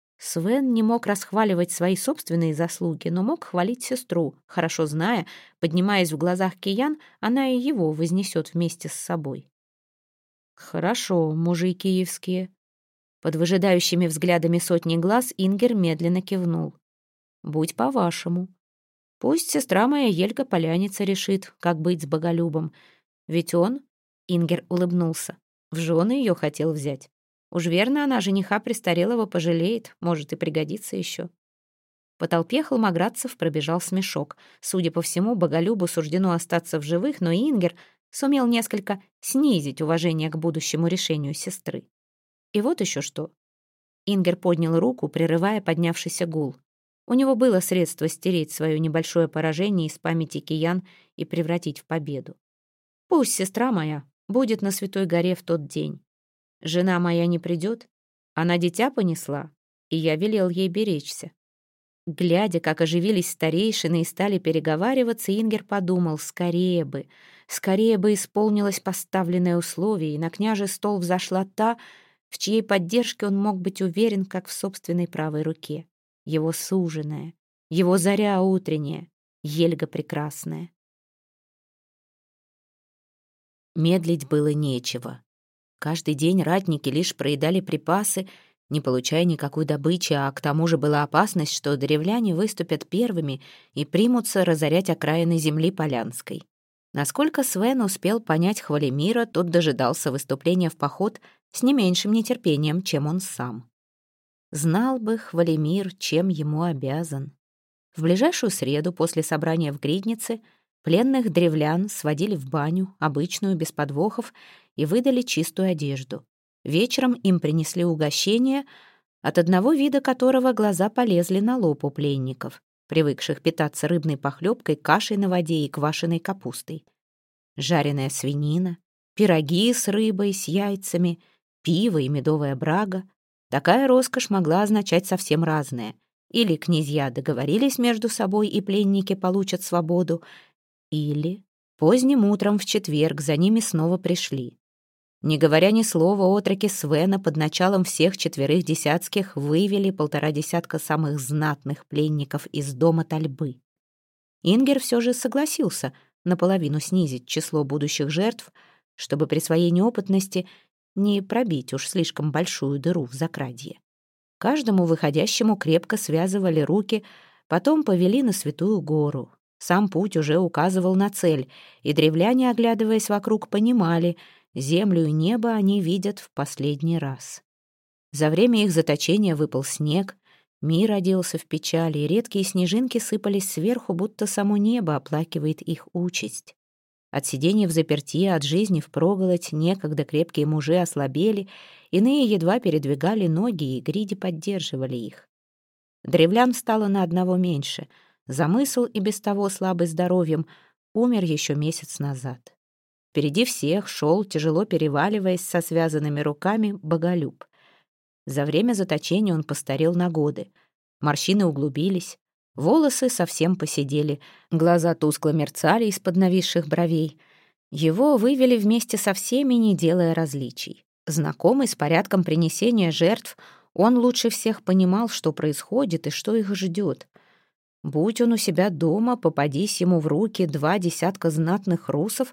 Speaker 1: Свен не мог расхваливать свои собственные заслуги, но мог хвалить сестру, хорошо зная, поднимаясь в глазах киян, она и его вознесет вместе с собой. «Хорошо, мужи киевские». Под выжидающими взглядами сотни глаз Ингер медленно кивнул. «Будь по-вашему. Пусть сестра моя Ельга Поляница решит, как быть с боголюбом. Ведь он, — Ингер улыбнулся, — в жены ее хотел взять. Уж верно, она жениха престарелого пожалеет, может и пригодится еще». По толпе холмоградцев пробежал смешок. Судя по всему, боголюбу суждено остаться в живых, но Ингер сумел несколько снизить уважение к будущему решению сестры. И вот еще что. Ингер поднял руку, прерывая поднявшийся гул. У него было средство стереть свое небольшое поражение из памяти киян и превратить в победу. «Пусть сестра моя будет на Святой горе в тот день. Жена моя не придет, она дитя понесла, и я велел ей беречься». Глядя, как оживились старейшины и стали переговариваться, Ингер подумал, скорее бы, скорее бы исполнилось поставленное условие, и на княжий стол взошла та, в чьей поддержке он мог быть уверен, как в собственной правой руке. Его суженая, его заря утренняя, Ельга прекрасная. Медлить было нечего. Каждый день ратники лишь проедали припасы, не получая никакой добычи, а к тому же была опасность, что древляне выступят первыми и примутся разорять окраины земли Полянской. Насколько Свен успел понять Хвалемира, тот дожидался выступления в поход с не меньшим нетерпением, чем он сам. Знал бы Хвалемир, чем ему обязан. В ближайшую среду после собрания в Гриднице пленных древлян сводили в баню, обычную, без подвохов, и выдали чистую одежду. Вечером им принесли угощение, от одного вида которого глаза полезли на лоб у пленников, привыкших питаться рыбной похлебкой, кашей на воде и квашеной капустой. Жареная свинина, пироги с рыбой, с яйцами, пиво и медовая брага. Такая роскошь могла означать совсем разное. Или князья договорились между собой, и пленники получат свободу, или поздним утром в четверг за ними снова пришли. Не говоря ни слова, отроки Свена под началом всех четверых десятских вывели полтора десятка самых знатных пленников из дома Тальбы. Ингер все же согласился наполовину снизить число будущих жертв, чтобы при своей неопытности не пробить уж слишком большую дыру в закрадье. Каждому выходящему крепко связывали руки, потом повели на Святую гору. Сам путь уже указывал на цель, и древляне, оглядываясь вокруг, понимали, землю и небо они видят в последний раз. За время их заточения выпал снег, мир оделся в печали, и редкие снежинки сыпались сверху, будто само небо оплакивает их участь. От сидения в заперти, от жизни впроголодь некогда крепкие мужи ослабели, иные едва передвигали ноги, и гриди поддерживали их. Древлян стало на одного меньше. Замысл, и без того слабый здоровьем, умер еще месяц назад. Впереди всех шел, тяжело переваливаясь со связанными руками, Боголюб. За время заточения он постарел на годы. Морщины углубились, волосы совсем поседели, глаза тускло мерцали из-под нависших бровей. Его вывели вместе со всеми, не делая различий. Знакомый с порядком принесения жертв, он лучше всех понимал, что происходит и что их ждет. Будь он у себя дома, попадись ему в руки два десятка знатных русов,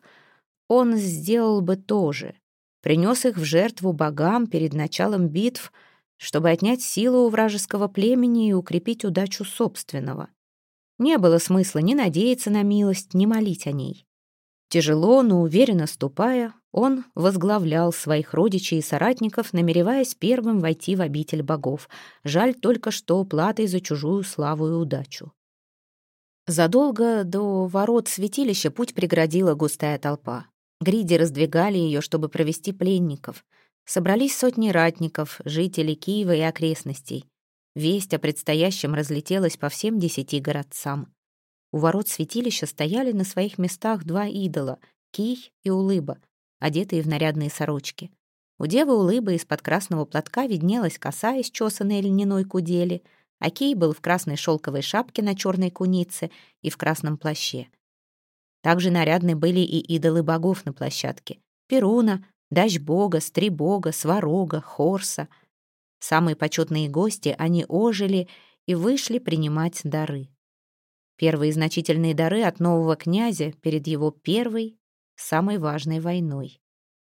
Speaker 1: он сделал бы то же. Принес их в жертву богам перед началом битв, чтобы отнять силу у вражеского племени и укрепить удачу собственного. Не было смысла ни надеяться на милость, ни молить о ней. Тяжело, но уверенно ступая, он возглавлял своих родичей и соратников, намереваясь первым войти в обитель богов. Жаль только, что платой за чужую славу и удачу. Задолго до ворот святилища путь преградила густая толпа. Гриди раздвигали ее, чтобы провести пленников. Собрались сотни ратников, жителей Киева и окрестностей. Весть о предстоящем разлетелась по всем десяти городцам. У ворот святилища стояли на своих местах два идола — Кий и Улыба, одетые в нарядные сорочки. У девы Улыбы из-под красного платка виднелась коса из чесаной льняной кудели, а Кий был в красной шелковой шапке на черной кунице и в красном плаще. Также нарядны были и идолы богов на площадке — Перуна, Дачбога, Стрибога, Сварога, Хорса. Самые почетные гости, они ожили и вышли принимать дары. Первые значительные дары от нового князя перед его первой, самой важной войной.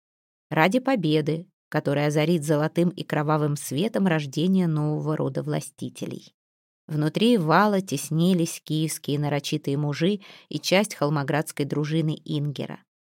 Speaker 1: Ради победы, которая озарит золотым и кровавым светом рождение нового рода властителей. Внутри вала теснились киевские нарочитые мужи и часть холмоградской дружины Ингера.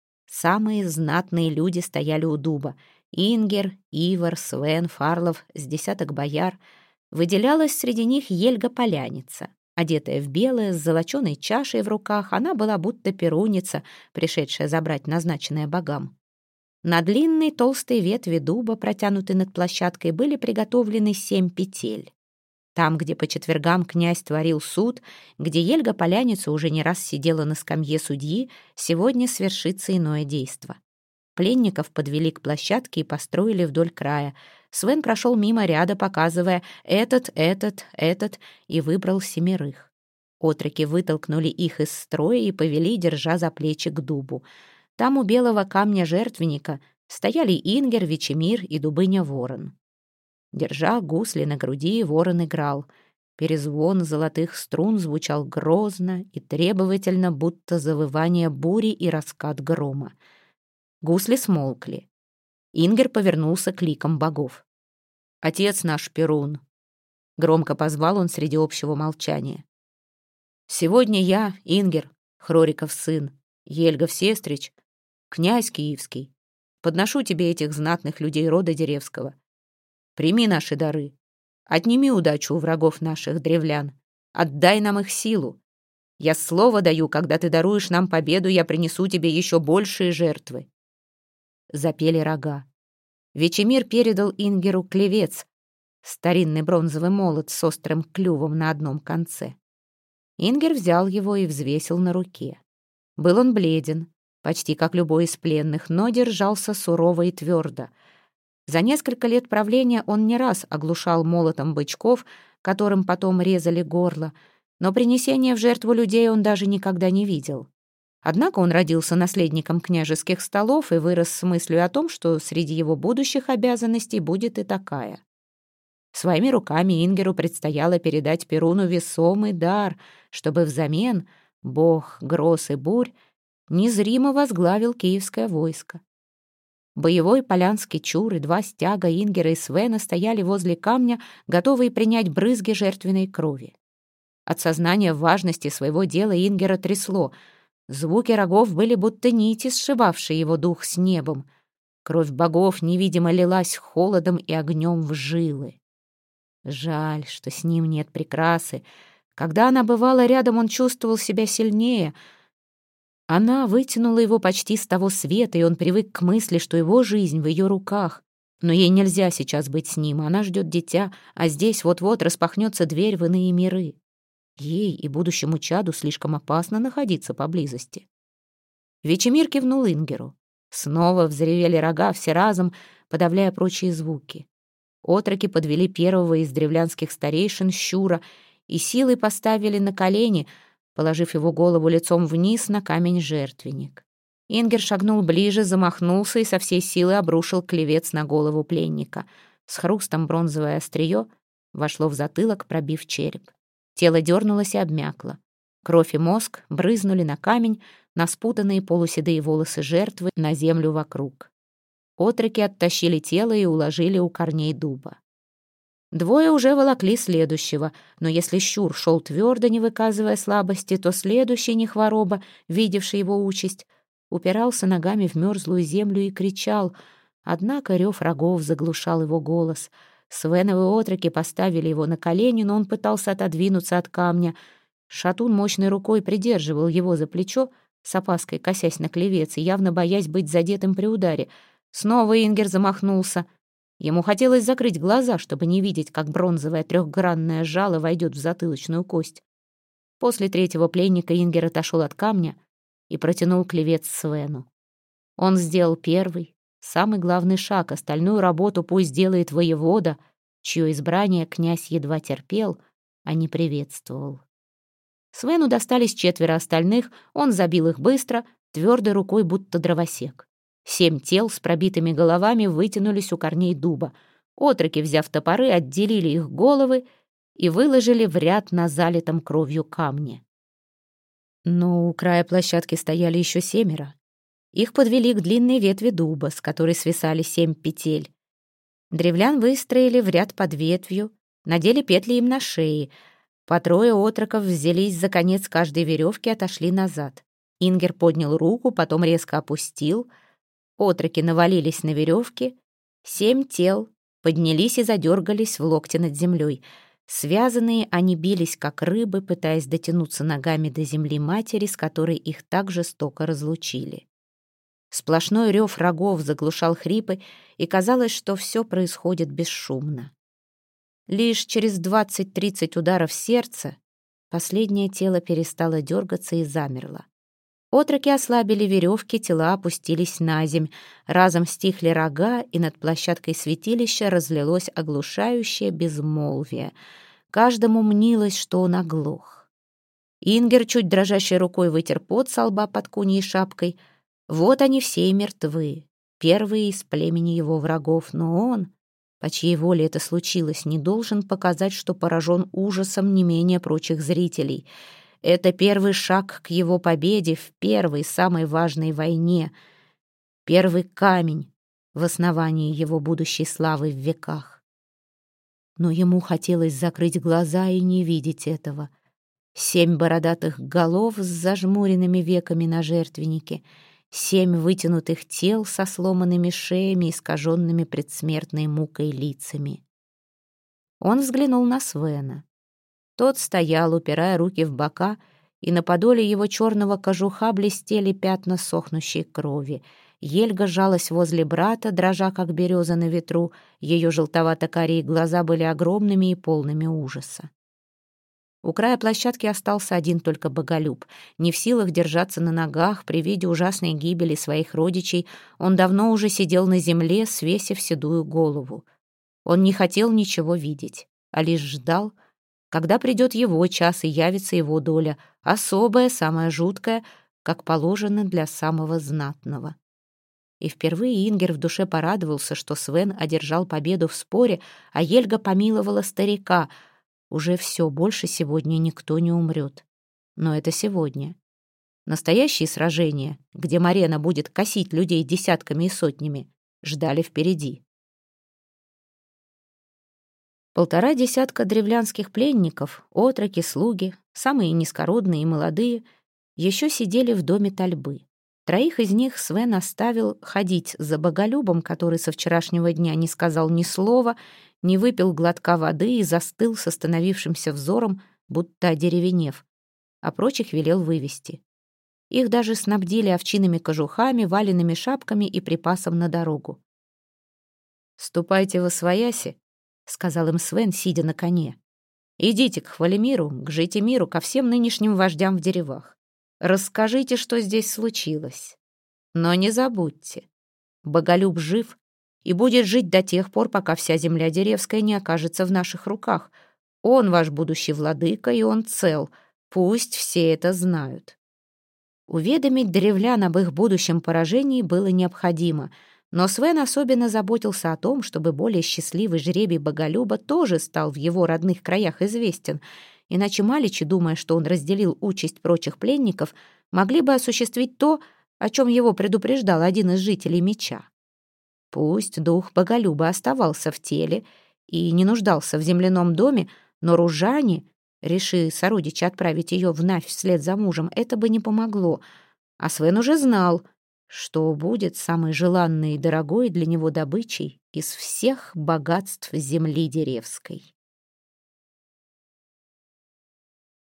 Speaker 1: Самые знатные люди стояли у дуба. Ингер, Ивар, Свен, Фарлов, с десяток бояр. Выделялась среди них Ельга-поляница. Одетая в белое, с золоченой чашей в руках, она была будто перуница, пришедшая забрать назначенное богам. На длинной толстой ветви дуба, протянутой над площадкой, были приготовлены семь петель. Там, где по четвергам князь творил суд, где Ельга-поляница уже не раз сидела на скамье судьи, сегодня свершится иное действо. Пленников подвели к площадке и построили вдоль края. Свен прошел мимо ряда, показывая «этот, этот, этот», и выбрал семерых. Отроки вытолкнули их из строя и повели, держа за плечи, к дубу. Там у белого камня жертвенника стояли Ингер, Вечемир и Дубыня-Ворон. Держа гусли на груди, ворон играл. Перезвон золотых струн звучал грозно и требовательно, будто завывание бури и раскат грома. Гусли смолкли. Ингер повернулся к ликам богов. «Отец наш Перун», — громко позвал он среди общего молчания. «Сегодня я, Ингер, Хрориков сын, Ельгов сестрич, князь Киевский, подношу тебе этих знатных людей рода Деревского. Прими наши дары, отними удачу у врагов наших древлян, отдай нам их силу. Я слово даю, когда ты даруешь нам победу, я принесу тебе еще большие жертвы». Запели рога. Вечемир передал Ингеру клевец, старинный бронзовый молот с острым клювом на одном конце. Ингер взял его и взвесил на руке. Был он бледен, почти как любой из пленных, но держался сурово и твердо. За несколько лет правления он не раз оглушал молотом бычков, которым потом резали горло, но принесение в жертву людей он даже никогда не видел. Однако он родился наследником княжеских столов и вырос с мыслью о том, что среди его будущих обязанностей будет и такая. Своими руками Ингеру предстояло передать Перуну весомый дар, чтобы взамен бог гроз и бурь незримо возглавил киевское войско. Боевой полянский чур и два стяга Ингера и Свена стояли возле камня, готовые принять брызги жертвенной крови. От сознания важности своего дела Ингера трясло. Звуки рогов были будто нити, сшивавшие его дух с небом. Кровь богов невидимо лилась холодом и огнем в жилы. Жаль, что с ним нет прикрасы. Когда она бывала рядом, он чувствовал себя сильнее. Она вытянула его почти с того света, и он привык к мысли, что его жизнь в ее руках. Но ей нельзя сейчас быть с ним, она ждет дитя, а здесь вот-вот распахнется дверь в иные миры. Ей и будущему чаду слишком опасно находиться поблизости. Вечемир кивнул Ингеру. Снова взревели рога все разом, подавляя прочие звуки. Отроки подвели первого из древлянских старейшин, Щура, и силой поставили на колени, положив его голову лицом вниз на камень-жертвенник. Ингер шагнул ближе, замахнулся и со всей силы обрушил клевец на голову пленника. С хрустом бронзовое острие вошло в затылок, пробив череп. Тело дернулось и обмякло. Кровь и мозг брызнули на камень, на спутанные полуседые волосы жертвы, на землю вокруг. Отроки оттащили тело и уложили у корней дуба. Двое уже волокли следующего, но если Щур шел твердо, не выказывая слабости, то следующий нехвороба, видевший его участь, упирался ногами в мерзлую землю и кричал, однако рев рогов заглушал его голос. Свеновы отроки поставили его на колени, но он пытался отодвинуться от камня. Шатун мощной рукой придерживал его за плечо, с опаской косясь на клевец и явно боясь быть задетым при ударе. Снова Ингер замахнулся. Ему хотелось закрыть глаза, чтобы не видеть, как бронзовое трехгранное жало войдет в затылочную кость. После третьего пленника Ингер отошел от камня и протянул клевец Свену. Он сделал первый, самый главный шаг, остальную работу пусть делает воевода, чье избрание князь едва терпел, а не приветствовал. Свену достались четверо остальных, он забил их быстро, твердой рукой, будто дровосек. Семь тел с пробитыми головами вытянулись у корней дуба. Отроки, взяв топоры, отделили их головы и выложили в ряд на залитом кровью камне. Но у края площадки стояли еще семеро. Их подвели к длинной ветви дуба, с которой свисали семь петель. Древлян выстроили в ряд под ветвью, надели петли им на шеи. По трое отроков взялись за конец каждой веревки и отошли назад. Ингер поднял руку, потом резко опустил. Отроки навалились на веревки. Семь тел поднялись и задергались в локте над землей. Связанные, они бились, как рыбы, пытаясь дотянуться ногами до земли матери, с которой их так жестоко разлучили. Сплошной рев рогов заглушал хрипы, и казалось, что все происходит бесшумно. Лишь через двадцать-тридцать ударов сердца последнее тело перестало дергаться и замерло. Отроки ослабили веревки, тела опустились на земь, разом стихли рога, и над площадкой святилища разлилось оглушающее безмолвие. Каждому мнилось, что он оглох. Ингер чуть дрожащей рукой вытер пот со лба под куньей шапкой. Вот они все и мертвы, первые из племени его врагов, но он, по чьей воле это случилось, не должен показать, что поражен ужасом не менее прочих зрителей. Это первый шаг к его победе в первой, самой важной войне. Первый камень, в основании его будущей славы в веках. Но ему хотелось закрыть глаза и не видеть этого. Семь бородатых голов с зажмуренными веками на жертвеннике, семь вытянутых тел со сломанными шеями, искаженными предсмертной мукой лицами. Он взглянул на Свена. Тот стоял, упирая руки в бока, и на подоле его черного кожуха блестели пятна сохнущей крови. Ельга жалась возле брата, дрожа, как береза на ветру. Ее желтовато-карие глаза были огромными и полными ужаса. У края площадки остался один только Боголюб. Не в силах держаться на ногах при виде ужасной гибели своих родичей, он давно уже сидел на земле, свесив седую голову. Он не хотел ничего видеть, а лишь ждал, когда придет его час и явится его доля, особая, самая жуткая, как положено для самого знатного. И впервые Ингер в душе порадовался, что Свен одержал победу в споре, а Ельга помиловала старика. Уже все, больше сегодня никто не умрет. Но это сегодня. Настоящие сражения, где Марена будет косить людей десятками и сотнями, ждали впереди. Полтора десятка древлянских пленников, отроки, слуги, самые низкородные и молодые, еще сидели в доме Тальбы. Троих из них Свен оставил ходить за Боголюбом, который со вчерашнего дня не сказал ни слова, не выпил глотка воды и застыл с остановившимся взором, будто одеревенев, а прочих велел вывести. Их даже снабдили овчинными кожухами, валенными шапками и припасом на дорогу. «Ступайте восвояси», — сказал им Свен, сидя на коне. «Идите к Хвалемиру, к Житимиру, ко всем нынешним вождям в деревах. Расскажите, что здесь случилось. Но не забудьте, Боголюб жив и будет жить до тех пор, пока вся земля деревская не окажется в наших руках. Он ваш будущий владыка, и он цел. Пусть все это знают». Уведомить древлян об их будущем поражении было необходимо, но Свен особенно заботился о том, чтобы более счастливый жребий Боголюба тоже стал в его родных краях известен, иначе маличи, думая, что он разделил участь прочих пленников, могли бы осуществить то, о чем его предупреждал один из жителей Меча. Пусть дух Боголюба оставался в теле и не нуждался в земляном доме, но Ружане, реши сородичи отправить ее в Навь вслед за мужем, это бы не помогло. А Свен уже знал, что будет самой желанной и дорогой для него добычей из всех богатств земли деревской.